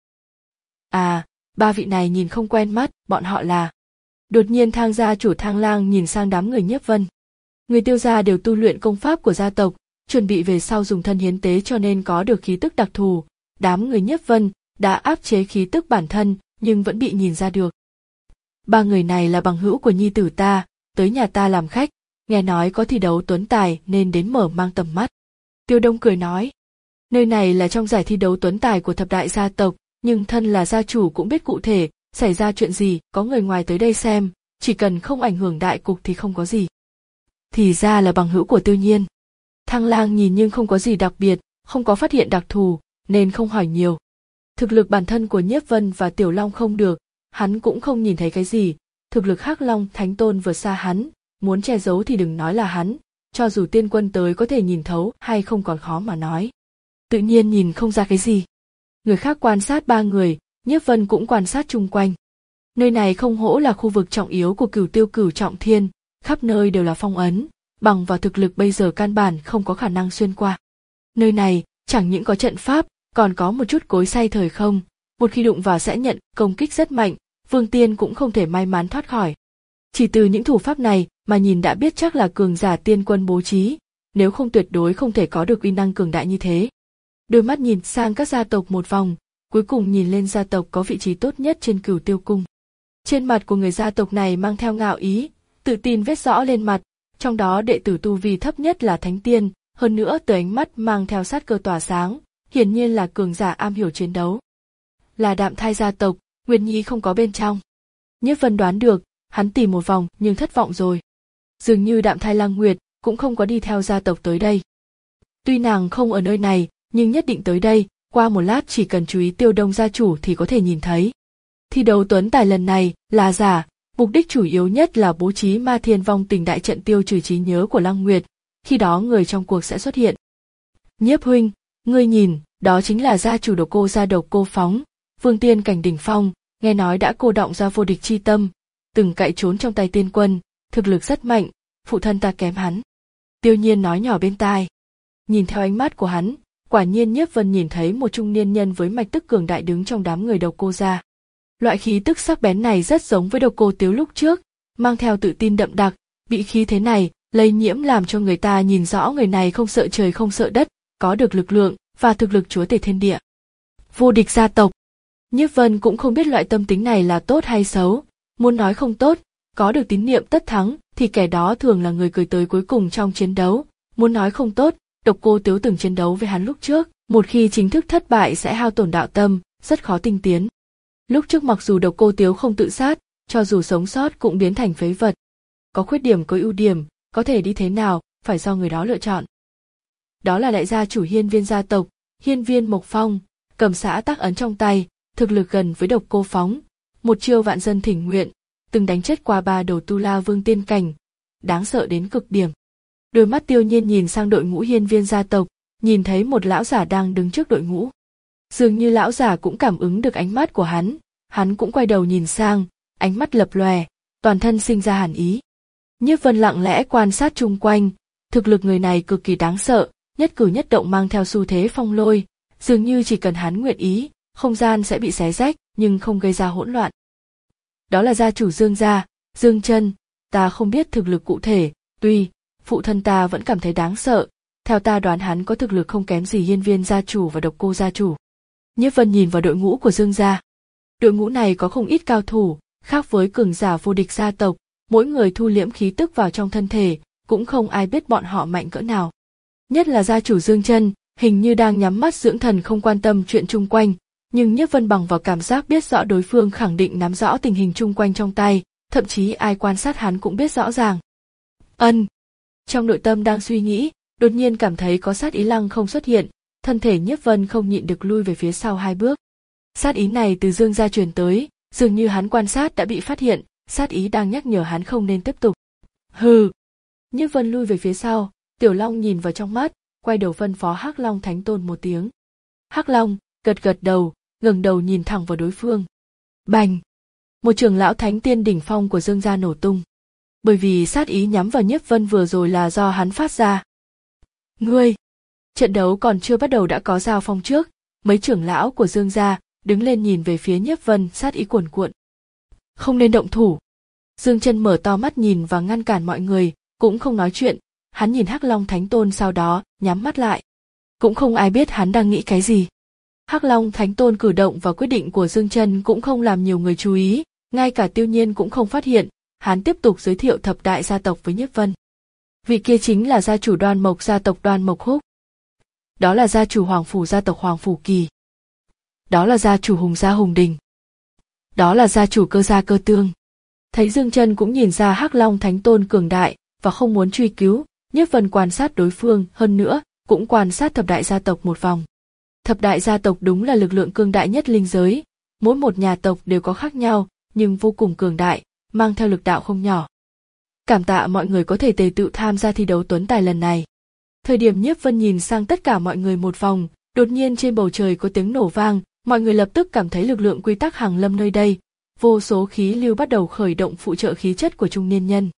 À, ba vị này nhìn không quen mắt, bọn họ là... Đột nhiên Thang gia chủ Thang Lang nhìn sang đám người Nhiếp Vân. Người Tiêu gia đều tu luyện công pháp của gia tộc, chuẩn bị về sau dùng thân hiến tế cho nên có được khí tức đặc thù. Đám người Nhiếp Vân đã áp chế khí tức bản thân nhưng vẫn bị nhìn ra được. Ba người này là bằng hữu của nhi tử ta, tới nhà ta làm khách, nghe nói có thi đấu tuấn tài nên đến mở mang tầm mắt. Tiêu Đông cười nói, nơi này là trong giải thi đấu tuấn tài của thập đại gia tộc, nhưng thân là gia chủ cũng biết cụ thể, xảy ra chuyện gì, có người ngoài tới đây xem, chỉ cần không ảnh hưởng đại cục thì không có gì. Thì ra là bằng hữu của Tiêu Nhiên. Thang Lang nhìn nhưng không có gì đặc biệt, không có phát hiện đặc thù, nên không hỏi nhiều. Thực lực bản thân của Nhiếp Vân và Tiểu Long không được, hắn cũng không nhìn thấy cái gì, thực lực Hắc Long Thánh Tôn vượt xa hắn, muốn che giấu thì đừng nói là hắn, cho dù tiên quân tới có thể nhìn thấu hay không còn khó mà nói. Tự nhiên nhìn không ra cái gì. Người khác quan sát ba người, Nhiếp Vân cũng quan sát chung quanh. Nơi này không hổ là khu vực trọng yếu của Cửu Tiêu Cửu Trọng Thiên, khắp nơi đều là phong ấn, bằng vào thực lực bây giờ căn bản không có khả năng xuyên qua. Nơi này chẳng những có trận pháp, còn có một chút cối xay thời không, một khi đụng vào sẽ nhận công kích rất mạnh, Vương Tiên cũng không thể may mắn thoát khỏi. Chỉ từ những thủ pháp này mà nhìn đã biết chắc là cường giả tiên quân bố trí, nếu không tuyệt đối không thể có được uy năng cường đại như thế. Đôi mắt nhìn sang các gia tộc một vòng, cuối cùng nhìn lên gia tộc có vị trí tốt nhất trên Cửu Tiêu cung. Trên mặt của người gia tộc này mang theo ngạo ý, tự tin vết rõ lên mặt, trong đó đệ tử tu vi thấp nhất là Thánh Tiên, hơn nữa từ ánh mắt mang theo sát cơ tỏa sáng, hiển nhiên là cường giả am hiểu chiến đấu. Là Đạm Thai gia tộc, Nguyên Nhi không có bên trong. Nhiếp Vân đoán được, hắn tìm một vòng nhưng thất vọng rồi. Dường như Đạm Thai Lang Nguyệt cũng không có đi theo gia tộc tới đây. Tuy nàng không ở nơi này, nhưng nhất định tới đây, qua một lát chỉ cần chú ý Tiêu Đông gia chủ thì có thể nhìn thấy. Thi đấu tuấn tài lần này là giả, mục đích chủ yếu nhất là bố trí Ma Thiên Vong Tình đại trận tiêu trừ trí nhớ của Lăng Nguyệt, khi đó người trong cuộc sẽ xuất hiện. Nhiếp huynh, ngươi nhìn, đó chính là gia chủ Độc Cô gia Độc Cô Phóng, vương tiên cảnh đỉnh phong, nghe nói đã cô động ra vô địch chi tâm, từng cậy trốn trong tay tiên quân, thực lực rất mạnh, phụ thân ta kém hắn. Tiêu Nhiên nói nhỏ bên tai. Nhìn theo ánh mắt của hắn, quả nhiên Nhiếp Vân nhìn thấy một trung niên nhân với mạch tức cường đại đứng trong đám người Độc Cô gia. Loại khí tức sắc bén này rất giống với Độc Cô Tiếu lúc trước, mang theo tự tin đậm đặc, bị khí thế này lây nhiễm làm cho người ta nhìn rõ người này không sợ trời không sợ đất, có được lực lượng và thực lực chúa tể thiên địa. Vô địch gia tộc. Nhiếp Vân cũng không biết loại tâm tính này là tốt hay xấu, muốn nói không tốt, có được tín niệm tất thắng thì kẻ đó thường là người cười tới cuối cùng trong chiến đấu, muốn nói không tốt, Độc Cô Tiếu từng chiến đấu với hắn lúc trước, một khi chính thức thất bại sẽ hao tổn đạo tâm, rất khó tinh tiến. Lúc trước mặc dù Độc Cô Tiếu không tự sát, cho dù sống sót cũng biến thành phế vật. Có khuyết điểm có ưu điểm, có thể đi thế nào, phải do người đó lựa chọn. Đó là đại gia chủ Hiên Viên gia tộc, Hiên Viên Mộc Phong, cầm xã tắc ấn trong tay, thực lực gần với Độc Cô Phóng, một chiêu vạn dân thỉnh nguyện, từng đánh chết qua ba đầu tu la vương tiên cảnh, đáng sợ đến cực điểm. Đôi mắt Tiêu Nhiên nhìn sang đội ngũ Hiên Viên gia tộc, nhìn thấy một lão giả đang đứng trước đội ngũ. Dường như lão giả cũng cảm ứng được ánh mắt của hắn, hắn cũng quay đầu nhìn sang, ánh mắt lập lòe, toàn thân sinh ra hàn ý. Nhiếp Vân lặng lẽ quan sát chung quanh, thực lực người này cực kỳ đáng sợ, nhất cử nhất động mang theo xu thế phong lôi, dường như chỉ cần hắn nguyện ý, không gian sẽ bị xé rách, nhưng không gây ra hỗn loạn. Đó là gia chủ Dương gia, Dương Chân, ta không biết thực lực cụ thể, tuy phụ thân ta vẫn cảm thấy đáng sợ, theo ta đoán hắn có thực lực không kém gì Hiên Viên gia chủ và Độc Cô gia chủ. Nhiếp Vân nhìn vào đội ngũ của Dương gia. Đội ngũ này có không ít cao thủ, khác với cường giả vô địch gia tộc, mỗi người thu liễm khí tức vào trong thân thể, cũng không ai biết bọn họ mạnh cỡ nào. Nhất là gia chủ Dương Chân, hình như đang nhắm mắt dưỡng thần không quan tâm chuyện chung quanh, nhưng Nhiếp Vân bằng vào cảm giác biết rõ đối phương khẳng định nắm rõ tình hình chung quanh trong tay, thậm chí ai quan sát hắn cũng biết rõ ràng. Ân. Trong nội tâm đang suy nghĩ, đột nhiên cảm thấy có sát ý lăng không xuất hiện, thân thể Nhiếp Vân không nhịn được lui về phía sau hai bước. Sát ý này từ Dương gia truyền tới, dường như hắn quan sát đã bị phát hiện, sát ý đang nhắc nhở hắn không nên tiếp tục. Hừ. Nhiếp Vân lui về phía sau, Tiểu Long nhìn vào trong mắt, quay đầu phân phó Hắc Long Thánh Tôn một tiếng. Hắc Long gật gật đầu, ngẩng đầu nhìn thẳng vào đối phương. Bành! Một trưởng lão thánh tiên đỉnh phong của Dương gia nổ tung. Bởi vì sát ý nhắm vào Nhiếp Vân vừa rồi là do hắn phát ra. Ngươi! Trận đấu còn chưa bắt đầu đã có giao phong trước, mấy trưởng lão của Dương gia đứng lên nhìn về phía Nhiếp Vân, sát ý cuồn cuộn. Không nên động thủ. Dương Chân mở to mắt nhìn và ngăn cản mọi người, cũng không nói chuyện, hắn nhìn Hắc Long Thánh Tôn sau đó nhắm mắt lại. Cũng không ai biết hắn đang nghĩ cái gì. Hắc Long Thánh Tôn cử động và quyết định của Dương Chân cũng không làm nhiều người chú ý, ngay cả Tiêu Nhiên cũng không phát hiện, hắn tiếp tục giới thiệu thập đại gia tộc với Nhiếp Vân. Vị kia chính là gia chủ Đoan Mộc gia tộc Đoan Mộc Húc. Đó là gia chủ Hoàng phủ gia tộc Hoàng phủ Kỳ. Đó là gia chủ Hùng gia Hùng Đình. Đó là gia chủ Cơ gia Cơ Tương. Thấy Dương Chân cũng nhìn ra Hắc Long Thánh Tôn cường đại và không muốn truy cứu, Nhiếp Vân quan sát đối phương, hơn nữa cũng quan sát thập đại gia tộc một vòng. Thập đại gia tộc đúng là lực lượng cường đại nhất linh giới, mỗi một nhà tộc đều có khác nhau, nhưng vô cùng cường đại, mang theo lực đạo không nhỏ. Cảm tạ mọi người có thể tề tựu tham gia thi đấu tuấn tài lần này. Thời điểm Nhiếp Vân nhìn sang tất cả mọi người một vòng, đột nhiên trên bầu trời có tiếng nổ vang, mọi người lập tức cảm thấy lực lượng quy tắc hàng lâm nơi đây, vô số khí lưu bắt đầu khởi động phụ trợ khí chất của trung niên nhân.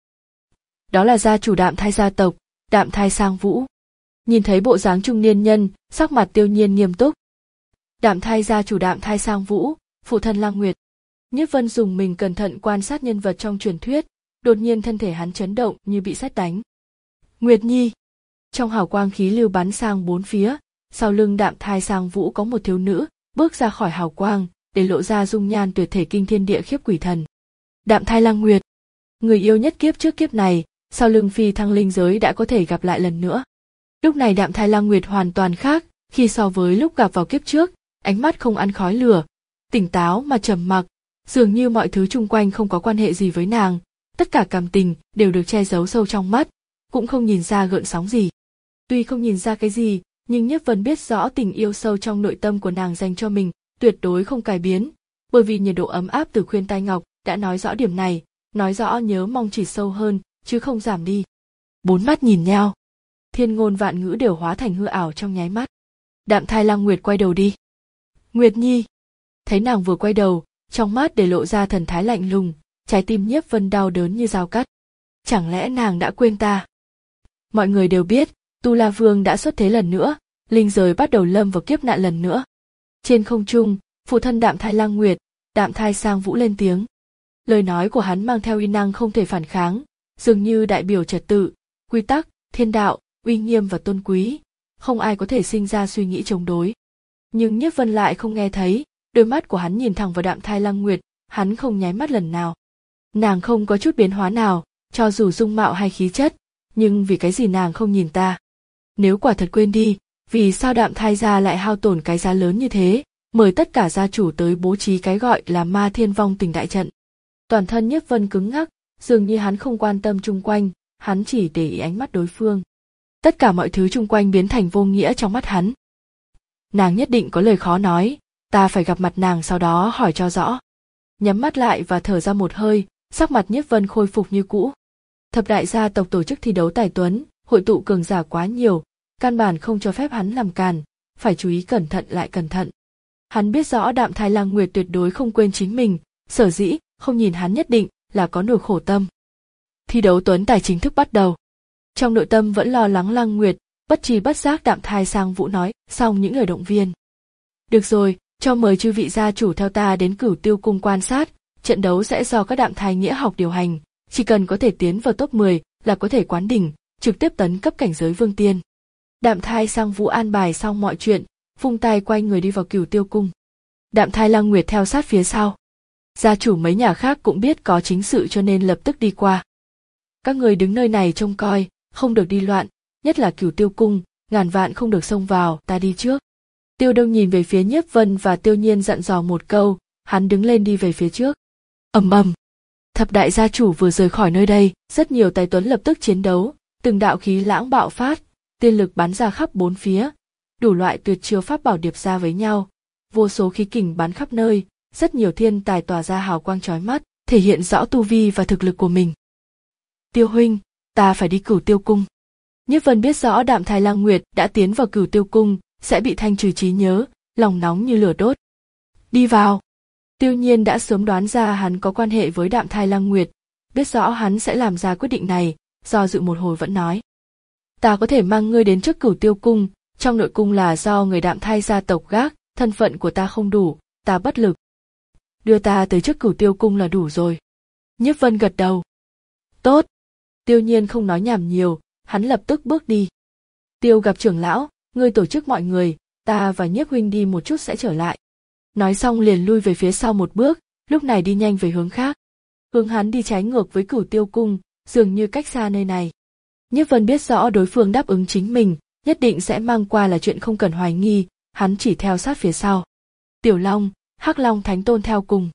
Đó là gia chủ Đạm Thai gia tộc, Đạm Thai Sang Vũ. Nhìn thấy bộ dáng trung niên nhân, sắc mặt Tiêu Nhiên nghiêm túc. Đạm Thai gia chủ Đạm Thai Sang Vũ, phụ thân Lăng Nguyệt. Nhiếp Vân dùng mình cẩn thận quan sát nhân vật trong truyền thuyết, đột nhiên thân thể hắn chấn động như bị sét đánh. Nguyệt Nhi. Trong hào quang khí lưu bắn sang bốn phía, sau lưng Đạm Thai Sang Vũ có một thiếu nữ, bước ra khỏi hào quang, để lộ ra dung nhan tuyệt thể kinh thiên địa khiếp quỷ thần. Đạm Thai Lăng Nguyệt, người yêu nhất kiếp trước kiếp này, sau lưng phi thăng linh giới đã có thể gặp lại lần nữa. Lúc này Đạm Thai Lăng Nguyệt hoàn toàn khác, khi so với lúc gặp vào kiếp trước, ánh mắt không ăn khói lửa, tỉnh táo mà trầm mặc, Dường như mọi thứ chung quanh không có quan hệ gì với nàng, tất cả cảm tình đều được che giấu sâu trong mắt, cũng không nhìn ra gợn sóng gì. Tuy không nhìn ra cái gì, nhưng Nhiếp Vân biết rõ tình yêu sâu trong nội tâm của nàng dành cho mình tuyệt đối không cải biến, bởi vì nhiệt độ ấm áp từ khuyên tai ngọc đã nói rõ điểm này, nói rõ nhớ mong chỉ sâu hơn chứ không giảm đi. Bốn mắt nhìn nhau, thiên ngôn vạn ngữ đều hóa thành hư ảo trong nháy mắt. Đạm Thai Lăng Nguyệt quay đầu đi. Nguyệt Nhi. Thấy nàng vừa quay đầu, trong mắt để lộ ra thần thái lạnh lùng, trái tim Nhiếp Vân đau đớn như dao cắt. Chẳng lẽ nàng đã quên ta? Mọi người đều biết, Tu La Vương đã xuất thế lần nữa, linh giới bắt đầu lâm vào kiếp nạn lần nữa. Trên không trung, phụ thân Đạm Thai Lăng Nguyệt, Đạm Thai Sang Vũ lên tiếng. Lời nói của hắn mang theo uy năng không thể phản kháng, dường như đại biểu trật tự, quy tắc, thiên đạo, uy nghiêm và tôn quý, không ai có thể sinh ra suy nghĩ chống đối. Nhưng Nhiếp Vân lại không nghe thấy, đôi mắt của hắn nhìn thẳng vào Đạm Thai Lăng Nguyệt, hắn không nháy mắt lần nào. Nàng không có chút biến hóa nào, cho dù dung mạo hay khí chất, nhưng vì cái gì nàng không nhìn ta? Nếu quả thật quên đi, vì sao Đạm Thai gia lại hao tổn cái giá lớn như thế, mời tất cả gia chủ tới bố trí cái gọi là Ma Thiên Vong Tình đại trận. Toàn thân Nhiếp Vân cứng ngắc, dường như hắn không quan tâm chung quanh, hắn chỉ để ý ánh mắt đối phương. Tất cả mọi thứ chung quanh biến thành vô nghĩa trong mắt hắn. Nàng nhất định có lời khó nói, ta phải gặp mặt nàng sau đó hỏi cho rõ. Nhắm mắt lại và thở ra một hơi, sắc mặt Nhiếp Vân khôi phục như cũ. Thập đại gia tộc tổ chức thi đấu tài tuấn, hội tụ cường giả quá nhiều, căn bản không cho phép hắn làm càn, phải chú ý cẩn thận lại cẩn thận. Hắn biết rõ Đạm Thai Lăng Nguyệt tuyệt đối không quên chính mình, sở dĩ không nhìn hắn nhất định là có nỗi khổ tâm. Thi đấu tuấn tài chính thức bắt đầu. Trong nội tâm vẫn lo lắng Lăng Nguyệt, bất tri bất giác Đạm Thai Sang Vũ nói xong những lời động viên. Được rồi, cho mời chư vị gia chủ theo ta đến Cửu Tiêu Cung quan sát, trận đấu sẽ do các Đạm Thai nghĩa học điều hành, chỉ cần có thể tiến vào top mười là có thể quán đỉnh, trực tiếp tấn cấp cảnh giới vương tiên. Đạm Thai Sang Vũ an bài xong mọi chuyện, vung tay quay người đi vào Cửu Tiêu Cung. Đạm Thai Lăng Nguyệt theo sát phía sau. Gia chủ mấy nhà khác cũng biết có chính sự cho nên lập tức đi qua. Các người đứng nơi này trông coi, không được đi loạn, nhất là Cửu Tiêu Cung, ngàn vạn không được xông vào, ta đi trước. Tiêu Đông nhìn về phía Nhiếp Vân và Tiêu Nhiên dặn dò một câu, hắn đứng lên đi về phía trước. Ầm ầm. Thập đại gia chủ vừa rời khỏi nơi đây, rất nhiều tài tuấn lập tức chiến đấu, từng đạo khí lãng bạo phát, tiên lực bắn ra khắp bốn phía, đủ loại tuyệt chiêu pháp bảo điệp ra với nhau, vô số khí kình bắn khắp nơi, rất nhiều thiên tài tỏa ra hào quang chói mắt, thể hiện rõ tu vi và thực lực của mình. Tiêu huynh, ta phải đi Cửu Tiêu Cung. Nhiếp Vân biết rõ Đạm Thai Lăng Nguyệt đã tiến vào Cửu Tiêu Cung, sẽ bị thanh trừ trí nhớ, lòng nóng như lửa đốt. Đi vào. Tiêu Nhiên đã sớm đoán ra hắn có quan hệ với Đạm Thai Lăng Nguyệt, biết rõ hắn sẽ làm ra quyết định này, do dự một hồi vẫn nói. Ta có thể mang ngươi đến trước Cửu Tiêu Cung, trong nội cung là do người Đạm Thai gia tộc gác, thân phận của ta không đủ, ta bất lực. Đưa ta tới trước Cửu Tiêu Cung là đủ rồi. Nhiếp Vân gật đầu. Tốt. Tiêu Nhiên không nói nhảm nhiều, hắn lập tức bước đi. Tiêu gặp trưởng lão, ngươi tổ chức mọi người, ta và Nhiếp huynh đi một chút sẽ trở lại. Nói xong liền lui về phía sau một bước, lúc này đi nhanh về hướng khác. Hướng hắn đi trái ngược với Cửu Tiêu Cung, dường như cách xa nơi này. Nhiếp Vân biết rõ đối phương đáp ứng chính mình, nhất định sẽ mang qua là chuyện không cần hoài nghi, hắn chỉ theo sát phía sau. Tiểu Long, Hắc Long Thánh Tôn theo cùng.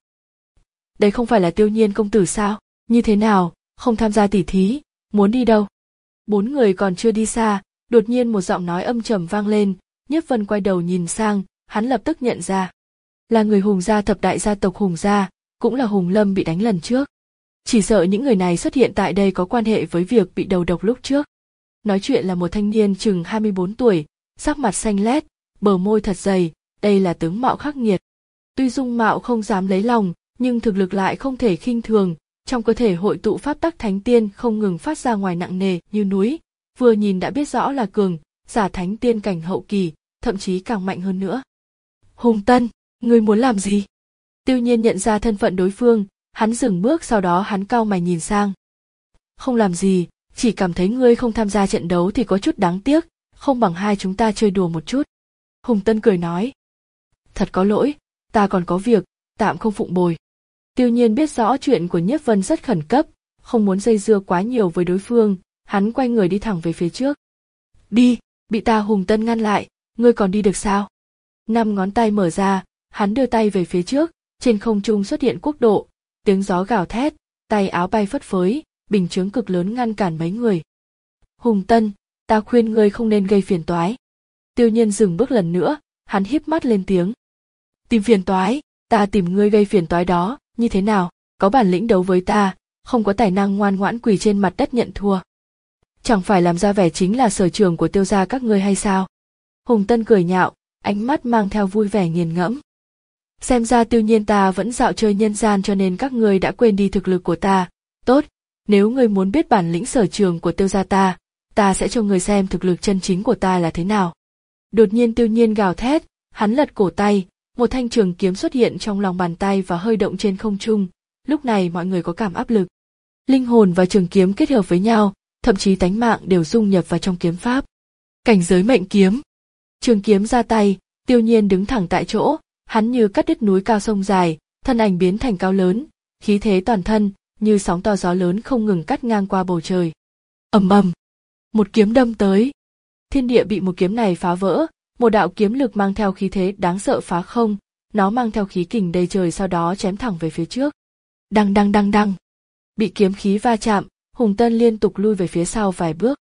Đây không phải là Tiêu Nhiên công tử sao? Như thế nào, không tham gia tỉ thí, muốn đi đâu? Bốn người còn chưa đi xa, đột nhiên một giọng nói âm trầm vang lên, Nhiếp Vân quay đầu nhìn sang, hắn lập tức nhận ra. Là người Hùng gia thập đại gia tộc Hùng gia, cũng là Hùng Lâm bị đánh lần trước. Chỉ sợ những người này xuất hiện tại đây có quan hệ với việc bị đầu độc lúc trước. Nói chuyện là một thanh niên chừng hai mươi bốn tuổi, sắc mặt xanh lét, bờ môi thật dày, đây là tướng mạo khắc nghiệt. Tuy dung mạo không dám lấy lòng, nhưng thực lực lại không thể khinh thường, trong cơ thể hội tụ pháp tắc thánh tiên không ngừng phát ra ngoài nặng nề như núi, vừa nhìn đã biết rõ là cường, giả thánh tiên cảnh hậu kỳ, thậm chí càng mạnh hơn nữa. Hùng Tân, ngươi muốn làm gì? Tiêu Nhiên nhận ra thân phận đối phương, hắn dừng bước sau đó hắn cau mày nhìn sang. Không làm gì, chỉ cảm thấy ngươi không tham gia trận đấu thì có chút đáng tiếc, không bằng hai chúng ta chơi đùa một chút. Hùng Tân cười nói. Thật có lỗi, ta còn có việc, tạm không phụng bồi. Tiêu Nhiên biết rõ chuyện của Nhiếp Vân rất khẩn cấp, không muốn dây dưa quá nhiều với đối phương, hắn quay người đi thẳng về phía trước. Đi, bị ta Hùng Tân ngăn lại, ngươi còn đi được sao? Năm ngón tay mở ra, hắn đưa tay về phía trước, Trên không trung xuất hiện quốc độ, tiếng gió gào thét, tay áo bay phất phới, bình chướng cực lớn ngăn cản mấy người. Hùng Tân, ta khuyên ngươi không nên gây phiền toái. Tiêu Nhiên dừng bước lần nữa, hắn híp mắt lên tiếng. Tìm phiền toái, ta tìm ngươi gây phiền toái đó, như thế nào, có bản lĩnh đấu với ta, không có tài năng ngoan ngoãn quỳ trên mặt đất nhận thua. Chẳng phải làm ra vẻ chính là sở trường của Tiêu gia các ngươi hay sao? Hùng Tân cười nhạo, ánh mắt mang theo vui vẻ nghiền ngẫm. Xem ra Tiêu Nhiên ta vẫn dạo chơi nhân gian cho nên các ngươi đã quên đi thực lực của ta. Tốt, nếu ngươi muốn biết bản lĩnh sở trường của Tiêu gia ta, ta sẽ cho ngươi xem thực lực chân chính của ta là thế nào. Đột nhiên Tiêu Nhiên gào thét, hắn lật cổ tay, một thanh trường kiếm xuất hiện trong lòng bàn tay và hơi động trên không trung. Lúc này mọi người có cảm áp lực. Linh hồn và trường kiếm kết hợp với nhau, thậm chí tánh mạng đều dung nhập vào trong kiếm pháp. Cảnh giới mệnh kiếm. Trường kiếm ra tay, Tiêu Nhiên đứng thẳng tại chỗ, hắn như cắt đứt núi cao sông dài, thân ảnh biến thành cao lớn, khí thế toàn thân như sóng to gió lớn không ngừng cắt ngang qua bầu trời. Ầm ầm, một kiếm đâm tới. Thiên địa bị một kiếm này phá vỡ, một đạo kiếm lực mang theo khí thế đáng sợ phá không, nó mang theo khí kình đầy trời sau đó chém thẳng về phía trước. Đăng đăng đăng đăng. Bị kiếm khí va chạm, Hùng Tân liên tục lui về phía sau vài bước.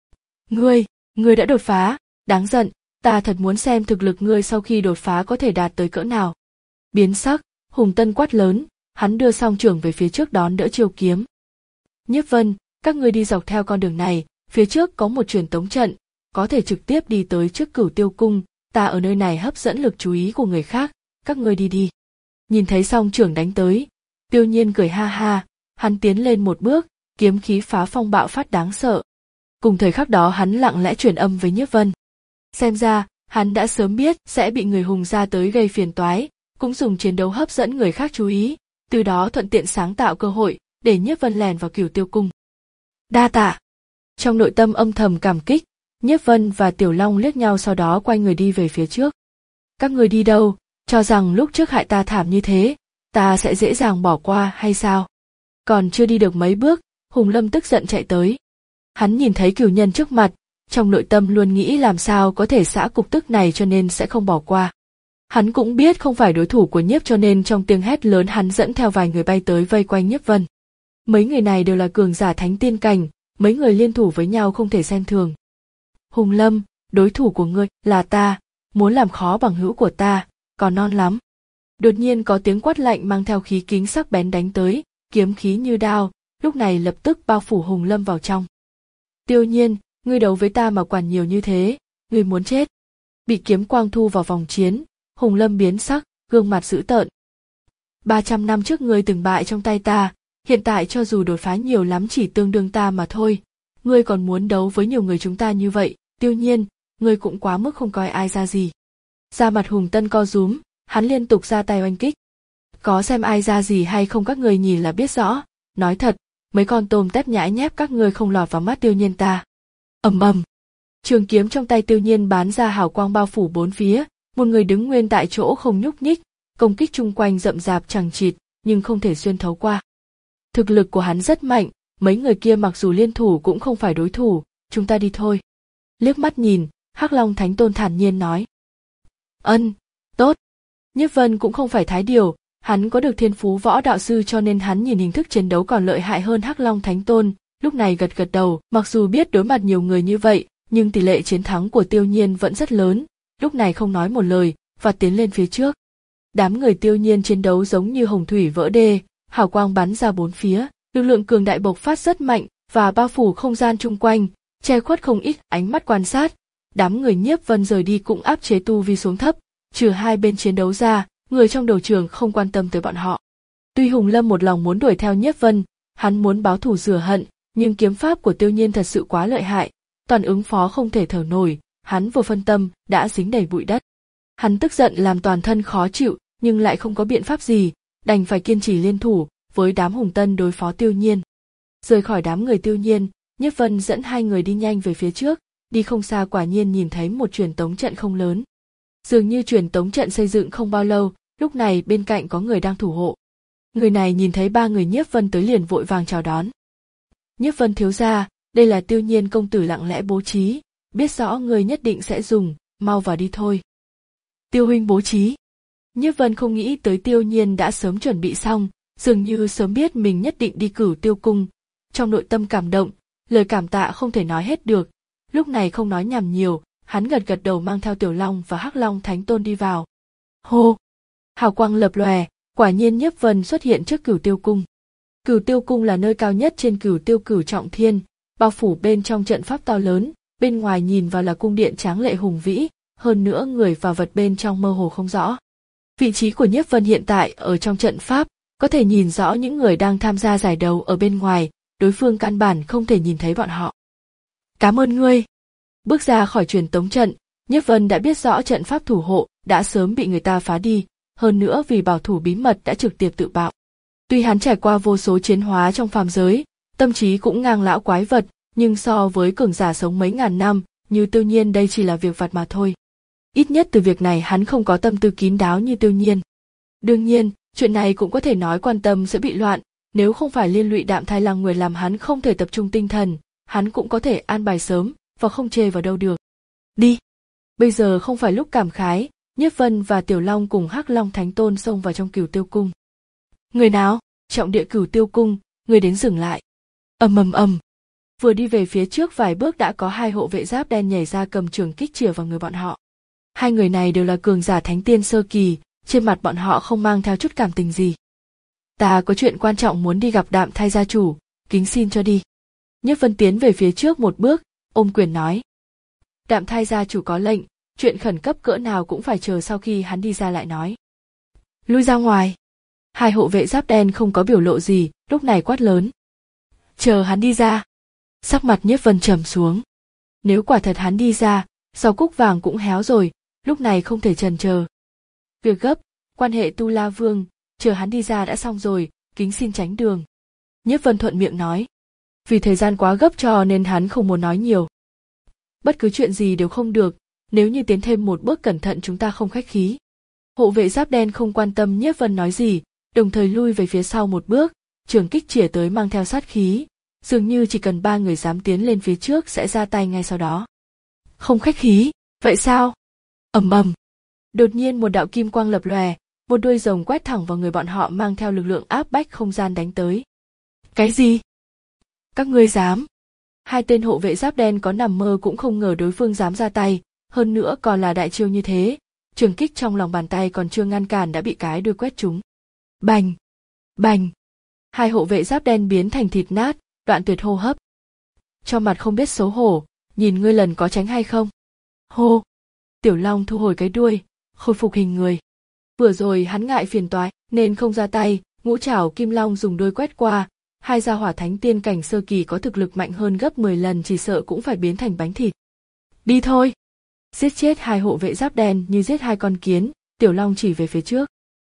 Ngươi, ngươi đã đột phá, đáng giận, ta thật muốn xem thực lực ngươi sau khi đột phá có thể đạt tới cỡ nào. Biến sắc, Hùng Tân quát lớn, hắn đưa song trưởng về phía trước đón đỡ chiêu kiếm. Nhiếp Vân, các ngươi đi dọc theo con đường này, phía trước có một truyền tống trận, có thể trực tiếp đi tới trước Cửu Tiêu cung, ta ở nơi này hấp dẫn lực chú ý của người khác, các ngươi đi đi. Nhìn thấy song trưởng đánh tới, Tiêu Nhiên cười ha ha, hắn tiến lên một bước, kiếm khí phá phong bạo phát đáng sợ. Cùng thời khắc đó hắn lặng lẽ truyền âm với Nhiếp Vân. Xem ra, hắn đã sớm biết sẽ bị người Hùng ra tới gây phiền toái, cũng dùng chiến đấu hấp dẫn người khác chú ý, từ đó thuận tiện sáng tạo cơ hội để Nhiếp Vân lèn vào Cửu Tiêu cung. Đa tạ. Trong nội tâm âm thầm cảm kích, Nhiếp Vân và Tiểu Long liếc nhau sau đó quay người đi về phía trước. Các người đi đâu, cho rằng lúc trước hại ta thảm như thế, ta sẽ dễ dàng bỏ qua hay sao? Còn chưa đi được mấy bước, Hùng Lâm tức giận chạy tới. Hắn nhìn thấy cửu nhân trước mặt, trong nội tâm luôn nghĩ làm sao có thể xả cục tức này cho nên sẽ không bỏ qua. Hắn cũng biết không phải đối thủ của Nhiếp cho nên trong tiếng hét lớn hắn dẫn theo vài người bay tới vây quanh Nhiếp Vân. Mấy người này đều là cường giả thánh tiên cảnh, mấy người liên thủ với nhau không thể xem thường. Hùng Lâm, đối thủ của ngươi là ta, muốn làm khó bằng hữu của ta, còn non lắm. Đột nhiên có tiếng quát lạnh mang theo khí kính sắc bén đánh tới, kiếm khí như đao, lúc này lập tức bao phủ Hùng Lâm vào trong. Tiêu Nhiên, ngươi đấu với ta mà quản nhiều như thế, ngươi muốn chết. Bị kiếm quang thu vào vòng chiến, Hùng Lâm biến sắc, gương mặt dữ tợn. ba trăm năm trước ngươi từng bại trong tay ta, hiện tại cho dù đột phá nhiều lắm chỉ tương đương ta mà thôi. Ngươi còn muốn đấu với nhiều người chúng ta như vậy, Tiêu Nhiên, ngươi cũng quá mức không coi ai ra gì. Da mặt Hùng Tân co rúm, hắn liên tục ra tay oanh kích. Có xem ai ra gì hay không các người nhìn là biết rõ, nói thật, mấy con tôm tép nhãi nhép các ngươi không lọt vào mắt Tiêu Nhiên ta. Ầm ầm. Trường kiếm trong tay Tiêu Nhiên bán ra hào quang bao phủ bốn phía, một người đứng nguyên tại chỗ không nhúc nhích, công kích chung quanh rậm rạp chằng chịt, nhưng không thể xuyên thấu qua. Thực lực của hắn rất mạnh, mấy người kia mặc dù liên thủ cũng không phải đối thủ, chúng ta đi thôi. Liếc mắt nhìn, Hắc Long Thánh Tôn thản nhiên nói. Ân, tốt. Nhiếp Vân cũng không phải thái điều, hắn có được thiên phú võ đạo sư cho nên hắn nhìn hình thức chiến đấu còn lợi hại hơn Hắc Long Thánh Tôn, lúc này gật gật đầu, mặc dù biết đối mặt nhiều người như vậy, nhưng tỷ lệ chiến thắng của Tiêu Nhiên vẫn rất lớn, lúc này không nói một lời, và tiến lên phía trước. Đám người Tiêu Nhiên chiến đấu giống như hồng thủy vỡ đê, hào quang bắn ra bốn phía, lực lượng cường đại bộc phát rất mạnh và bao phủ không gian chung quanh, che khuất không ít ánh mắt quan sát. Đám người Nhiếp Vân rời đi cũng áp chế tu vi xuống thấp, trừ hai bên chiến đấu ra, người trong đầu trường không quan tâm tới bọn họ. Tuy Hùng Lâm một lòng muốn đuổi theo Nhiếp Vân, hắn muốn báo thù rửa hận, nhưng kiếm pháp của Tiêu Nhiên thật sự quá lợi hại, toàn ứng phó không thể thở nổi, hắn vừa phân tâm đã dính đầy bụi đất. Hắn tức giận làm toàn thân khó chịu, nhưng lại không có biện pháp gì, đành phải kiên trì liên thủ với đám Hùng Tân đối phó Tiêu Nhiên. Rời khỏi đám người Tiêu Nhiên, Nhiếp Vân dẫn hai người đi nhanh về phía trước, đi không xa quả nhiên nhìn thấy một truyền tống trận không lớn. Dường như truyền tống trận xây dựng không bao lâu, lúc này bên cạnh có người đang thủ hộ. Người này nhìn thấy ba người Nhiếp Vân tới liền vội vàng chào đón. Nhiếp Vân thiếu gia, đây là Tiêu Nhiên công tử lặng lẽ bố trí, biết rõ người nhất định sẽ dùng, mau vào đi thôi. Tiêu huynh bố trí. Nhiếp Vân không nghĩ tới Tiêu Nhiên đã sớm chuẩn bị xong, dường như sớm biết mình nhất định đi Cửu Tiêu cung. Trong nội tâm cảm động, lời cảm tạ không thể nói hết được. Lúc này không nói nhảm nhiều, hắn gật gật đầu mang theo Tiểu Long và Hắc Long Thánh Tôn đi vào. Hô! Hào quang lập lòe, quả nhiên Nhiếp Vân xuất hiện trước Cửu Tiêu cung. Cửu Tiêu cung là nơi cao nhất trên Cửu Tiêu Cửu Trọng Thiên, bao phủ bên trong trận pháp to lớn, bên ngoài nhìn vào là cung điện tráng lệ hùng vĩ, hơn nữa người và vật bên trong mơ hồ không rõ. Vị trí của Nhiếp Vân hiện tại ở trong trận pháp, có thể nhìn rõ những người đang tham gia giải đấu ở bên ngoài, đối phương căn bản không thể nhìn thấy bọn họ. Cảm ơn ngươi. Bước ra khỏi truyền tống trận, Nhiếp Vân đã biết rõ trận pháp thủ hộ đã sớm bị người ta phá đi, hơn nữa vì bảo thủ bí mật đã trực tiếp tự bạo. Tuy hắn trải qua vô số chiến hóa trong phàm giới, tâm trí cũng ngang lão quái vật, nhưng so với cường giả sống mấy ngàn năm, như Tiêu Nhiên đây chỉ là việc vặt mà thôi. Ít nhất từ việc này hắn không có tâm tư kín đáo như Tiêu Nhiên. Đương nhiên, chuyện này cũng có thể nói quan tâm sẽ bị loạn, nếu không phải liên lụy Đạm Thai Lăng Nguyệt làm hắn không thể tập trung tinh thần, hắn cũng có thể an bài sớm, và không chê vào đâu được. Đi! Bây giờ không phải lúc cảm khái, Nhiếp Vân và Tiểu Long cùng Hắc Long Thánh Tôn xông vào trong Cửu Tiêu cung. Người nào? Trọng địa Cửu Tiêu cung, người đến dừng lại. Ầm ầm ầm. Vừa đi về phía trước vài bước đã có hai hộ vệ giáp đen nhảy ra cầm trường kích chĩa vào người bọn họ. Hai người này đều là cường giả thánh tiên sơ kỳ, trên mặt bọn họ không mang theo chút cảm tình gì. Ta có chuyện quan trọng muốn đi gặp Đạm Thai gia chủ, kính xin cho đi. Nhiếp Vân tiến về phía trước một bước, ôm quyền nói. Đạm Thai gia chủ có lệnh, chuyện khẩn cấp cỡ nào cũng phải chờ sau khi hắn đi ra lại nói. Lui ra ngoài. Hai hộ vệ giáp đen không có biểu lộ gì, lúc này quát lớn. Chờ hắn đi ra. Sắc mặt Nhiếp Vân trầm xuống. Nếu quả thật hắn đi ra, sau cúc vàng cũng héo rồi, lúc này không thể chần chờ. Việc gấp, quan hệ Tu La Vương, chờ hắn đi ra đã xong rồi, kính xin tránh đường. Nhiếp Vân thuận miệng nói. Vì thời gian quá gấp cho nên hắn không muốn nói nhiều. Bất cứ chuyện gì đều không được, nếu như tiến thêm một bước cẩn thận chúng ta không khách khí. Hộ vệ giáp đen không quan tâm Nhiếp Vân nói gì, đồng thời lui về phía sau một bước, trường kích chĩa tới mang theo sát khí, dường như chỉ cần ba người dám tiến lên phía trước sẽ ra tay ngay sau đó. Không khách khí, vậy sao? Ầm ầm. Đột nhiên một đạo kim quang lập lòe, một đuôi rồng quét thẳng vào người bọn họ mang theo lực lượng áp bách không gian đánh tới. Cái gì? Các ngươi dám? Hai tên hộ vệ giáp đen có nằm mơ cũng không ngờ đối phương dám ra tay, hơn nữa còn là đại chiêu như thế, trường kích trong lòng bàn tay còn chưa ngăn cản đã bị cái đuôi quét trúng. Bành! Bành! Hai hộ vệ giáp đen biến thành thịt nát, đoạn tuyệt hô hấp. Cho mặt không biết xấu hổ, nhìn ngươi lần có tránh hay không? Hô! Tiểu Long thu hồi cái đuôi, khôi phục hình người. Vừa rồi hắn ngại phiền toái nên không ra tay, ngũ trảo kim long dùng đuôi quét qua, hai gia hỏa thánh tiên cảnh sơ kỳ có thực lực mạnh hơn gấp mười lần chỉ sợ cũng phải biến thành bánh thịt. Đi thôi! Giết chết hai hộ vệ giáp đen như giết hai con kiến, Tiểu Long chỉ về phía trước.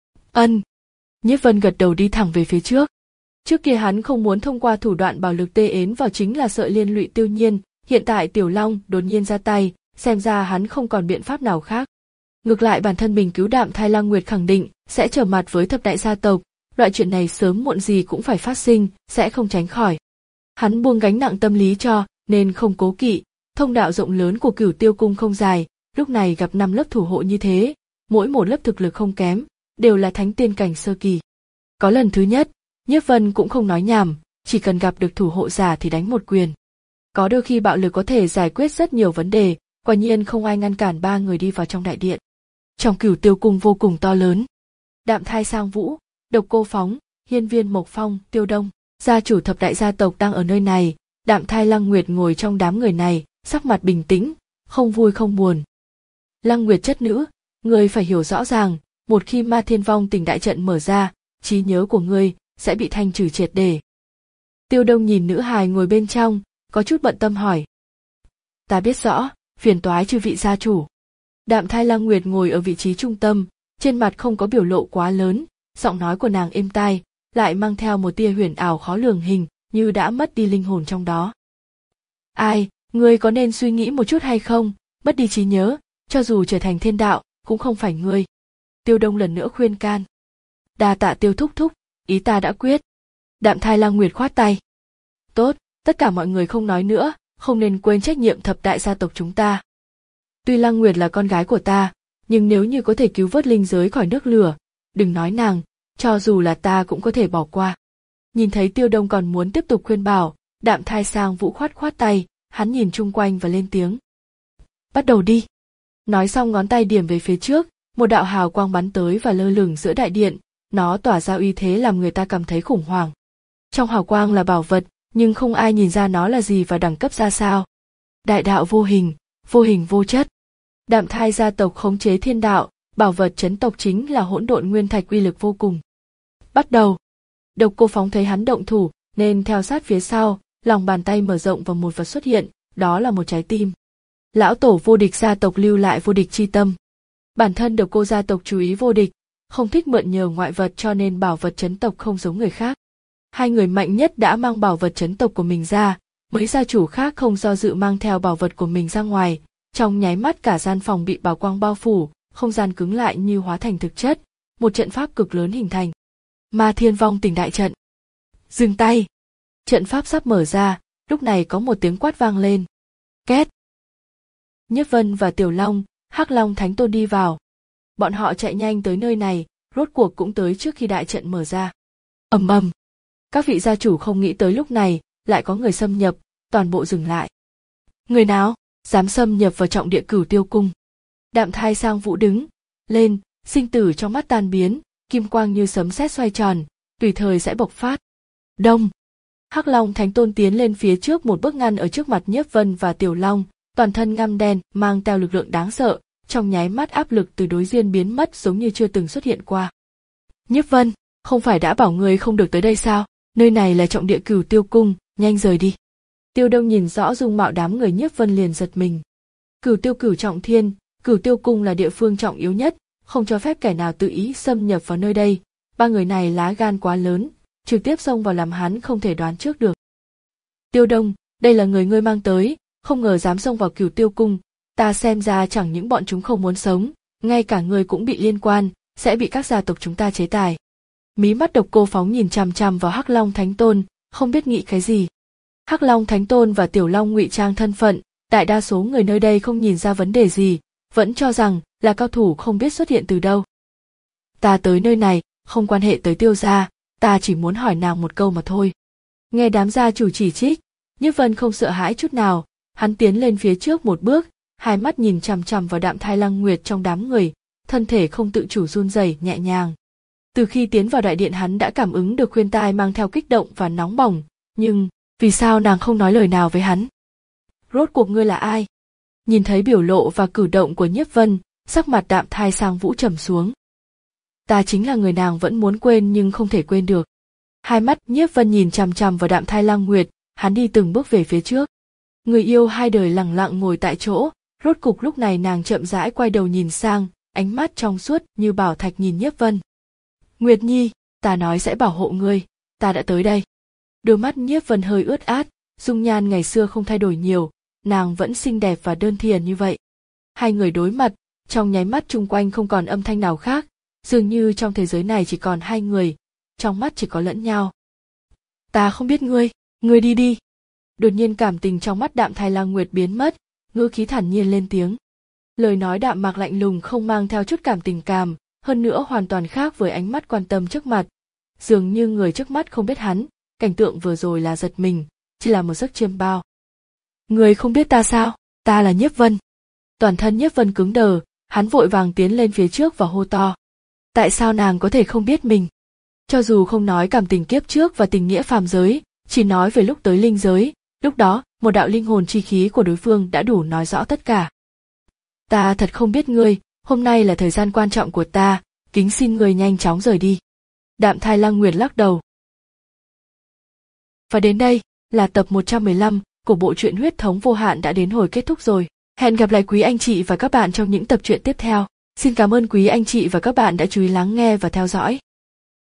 Ân! Nhiếp Vân gật đầu đi thẳng về phía trước. Trước kia hắn không muốn thông qua thủ đoạn bảo lực tê ến vào chính là sợ liên lụy Tiêu Nhiên, hiện tại Tiểu Long đột nhiên ra tay, xem ra hắn không còn biện pháp nào khác. Ngược lại bản thân mình cứu Đạm Thai Lăng Nguyệt khẳng định sẽ trở mặt với thập đại gia tộc, loại chuyện này sớm muộn gì cũng phải phát sinh, sẽ không tránh khỏi. Hắn buông gánh nặng tâm lý cho, nên không cố kỵ, thông đạo rộng lớn của Cửu Tiêu cung không dài, lúc này gặp năm lớp thủ hộ như thế, mỗi một lớp thực lực không kém, đều là thánh tiên cảnh sơ kỳ. Có lần thứ nhất, Nhiếp Vân cũng không nói nhảm, chỉ cần gặp được thủ hộ giả thì đánh một quyền. Có đôi khi bạo lực có thể giải quyết rất nhiều vấn đề, quả nhiên không ai ngăn cản ba người đi vào trong đại điện. Trong Cửu Tiêu cung vô cùng to lớn. Đạm Thai Sang Vũ, Độc Cô Phóng, Hiên Viên Mộc Phong, Tiêu Đông, gia chủ thập đại gia tộc đang ở nơi này, Đạm Thai Lăng Nguyệt ngồi trong đám người này, sắc mặt bình tĩnh, không vui không buồn. Lăng Nguyệt chất nữ, ngươi phải hiểu rõ ràng, một khi Ma Thiên Vong Tình đại trận mở ra, trí nhớ của ngươi sẽ bị thanh trừ triệt để. Tiêu Đông nhìn nữ hài ngồi bên trong, có chút bận tâm hỏi. Ta biết rõ, phiền toái chư vị gia chủ. Đạm Thai Lăng Nguyệt ngồi ở vị trí trung tâm, trên mặt không có biểu lộ quá lớn, giọng nói của nàng êm tai, lại mang theo một tia huyền ảo khó lường hình, như đã mất đi linh hồn trong đó. Ai, ngươi có nên suy nghĩ một chút hay không, mất đi trí nhớ, cho dù trở thành thiên đạo, cũng không phải ngươi. Tiêu Đông lần nữa khuyên can. Đa tạ Tiêu thúc thúc, ý ta đã quyết. Đạm Thai Lăng Nguyệt khoát tay. Tốt, tất cả mọi người không nói nữa, không nên quên trách nhiệm thập đại gia tộc chúng ta. Tuy Lăng Nguyệt là con gái của ta, nhưng nếu như có thể cứu vớt linh giới khỏi nước lửa, đừng nói nàng, cho dù là ta cũng có thể bỏ qua. Nhìn thấy Tiêu Đông còn muốn tiếp tục khuyên bảo, Đạm Thai Sang Vũ khoát khoát tay, hắn nhìn chung quanh và lên tiếng. Bắt đầu đi. Nói xong ngón tay điểm về phía trước, một đạo hào quang bắn tới và lơ lửng giữa đại điện, nó tỏa ra uy thế làm người ta cảm thấy khủng hoảng. Trong hào quang là bảo vật, nhưng không ai nhìn ra nó là gì và đẳng cấp ra sao. Đại đạo vô hình, vô hình vô chất. Đạm Thai gia tộc khống chế thiên đạo, bảo vật chấn tộc chính là hỗn độn nguyên thạch uy lực vô cùng. Bắt đầu. Độc Cô Phóng thấy hắn động thủ, nên theo sát phía sau, lòng bàn tay mở rộng và một vật xuất hiện, đó là một trái tim. Lão tổ vô địch gia tộc lưu lại vô địch chi tâm. Bản thân Độc Cô gia tộc chú ý vô địch, không thích mượn nhờ ngoại vật cho nên bảo vật chấn tộc không giống người khác. Hai người mạnh nhất đã mang bảo vật chấn tộc của mình ra, mấy gia chủ khác không do dự mang theo bảo vật của mình ra ngoài, trong nháy mắt cả gian phòng bị bảo quang bao phủ, không gian cứng lại như hóa thành thực chất, một trận pháp cực lớn hình thành. Ma Thiên Vong Tình đại trận. Dừng tay. Trận pháp sắp mở ra, lúc này có một tiếng quát vang lên. Két. Nhiếp Vân và Tiểu Long, Hắc Long Thánh Tôn đi vào. Bọn họ chạy nhanh tới nơi này, rốt cuộc cũng tới trước khi đại trận mở ra. Ầm ầm. Các vị gia chủ không nghĩ tới lúc này lại có người xâm nhập, toàn bộ dừng lại. Người nào dám xâm nhập vào trọng địa Cửu Tiêu cung? Đạm Thai Sang Vũ đứng lên, sinh tử trong mắt tan biến, kim quang như sấm sét xoay tròn, tùy thời sẽ bộc phát. Đông. Hắc Long Thánh Tôn tiến lên phía trước một bước ngăn ở trước mặt Nhiếp Vân và Tiểu Long, toàn thân ngăm đen, mang theo lực lượng đáng sợ, trong nháy mắt áp lực từ đối diện biến mất giống như chưa từng xuất hiện qua. Nhiếp Vân, không phải đã bảo ngươi không được tới đây sao? Nơi này là trọng địa Cửu Tiêu cung, nhanh rời đi. Tiêu Đông nhìn rõ dung mạo đám người Nhiếp Vân liền giật mình. Cửu Tiêu Cửu Trọng Thiên, Cửu Tiêu cung là địa phương trọng yếu nhất, không cho phép kẻ nào tự ý xâm nhập vào nơi đây. Ba người này lá gan quá lớn, trực tiếp xông vào làm hắn không thể đoán trước được. Tiêu Đông, đây là người ngươi mang tới, không ngờ dám xông vào Cửu Tiêu cung, ta xem ra chẳng những bọn chúng không muốn sống, ngay cả ngươi cũng bị liên quan, sẽ bị các gia tộc chúng ta chế tài. Mí mắt Độc Cô Phóng nhìn chằm chằm vào Hắc Long Thánh Tôn, không biết nghĩ cái gì. Hắc Long Thánh Tôn và Tiểu Long ngụy trang thân phận, đại đa số người nơi đây không nhìn ra vấn đề gì, vẫn cho rằng là cao thủ không biết xuất hiện từ đâu. Ta tới nơi này, không quan hệ tới Tiêu gia, ta chỉ muốn hỏi nàng một câu mà thôi. Nghe đám gia chủ chỉ trích, Nhiếp Vân không sợ hãi chút nào, hắn tiến lên phía trước một bước, hai mắt nhìn chằm chằm vào Đạm Thai Lăng Nguyệt trong đám người, thân thể không tự chủ run rẩy nhẹ nhàng. Từ khi tiến vào đại điện hắn đã cảm ứng được khuyên tai mang theo kích động và nóng bỏng, nhưng vì sao nàng không nói lời nào với hắn? Rốt cuộc ngươi là ai? Nhìn thấy biểu lộ và cử động của Nhiếp Vân, sắc mặt Đạm Thai Sang Vũ trầm xuống. Ta chính là người nàng vẫn muốn quên nhưng không thể quên được. Hai mắt Nhiếp Vân nhìn chằm chằm vào Đạm Thai Lăng Nguyệt, hắn đi từng bước về phía trước. Người yêu hai đời lẳng lặng ngồi tại chỗ, rốt cục lúc này nàng chậm rãi quay đầu nhìn sang, ánh mắt trong suốt như bảo thạch nhìn Nhiếp Vân. Nguyệt Nhi, ta nói sẽ bảo hộ ngươi, ta đã tới đây. Đôi mắt Nhiếp Vân hơi ướt át, dung nhan ngày xưa không thay đổi nhiều, nàng vẫn xinh đẹp và đơn thiền như vậy. Hai người đối mặt, trong nháy mắt chung quanh không còn âm thanh nào khác, dường như trong thế giới này chỉ còn hai người, trong mắt chỉ có lẫn nhau. Ta không biết ngươi, ngươi đi đi. Đột nhiên cảm tình trong mắt Đạm Thai Lăng Nguyệt biến mất, ngữ khí thản nhiên lên tiếng. Lời nói đạm mạc lạnh lùng không mang theo chút cảm tình cảm, hơn nữa hoàn toàn khác với ánh mắt quan tâm trước mặt. Dường như người trước mắt không biết hắn, cảnh tượng vừa rồi là giật mình, chỉ là một giấc chiêm bao. Người không biết ta sao? Ta là Nhiếp Vân. Toàn thân Nhiếp Vân cứng đờ, hắn vội vàng tiến lên phía trước và hô to. Tại sao nàng có thể không biết mình? Cho dù không nói cảm tình kiếp trước và tình nghĩa phàm giới, chỉ nói về lúc tới linh giới, lúc đó, một đạo linh hồn chi khí của đối phương đã đủ nói rõ tất cả. Ta thật không biết ngươi, hôm nay là thời gian quan trọng của ta, kính xin ngươi nhanh chóng rời đi. Đạm Thai Lăng Nguyệt lắc đầu. Và đến đây, là tập một trăm mười lăm của bộ truyện Huyết Thống Vô Hạn đã đến hồi kết thúc rồi. Hẹn gặp lại quý anh chị và các bạn trong những tập truyện tiếp theo. Xin cảm ơn quý anh chị và các bạn đã chú ý lắng nghe và theo dõi.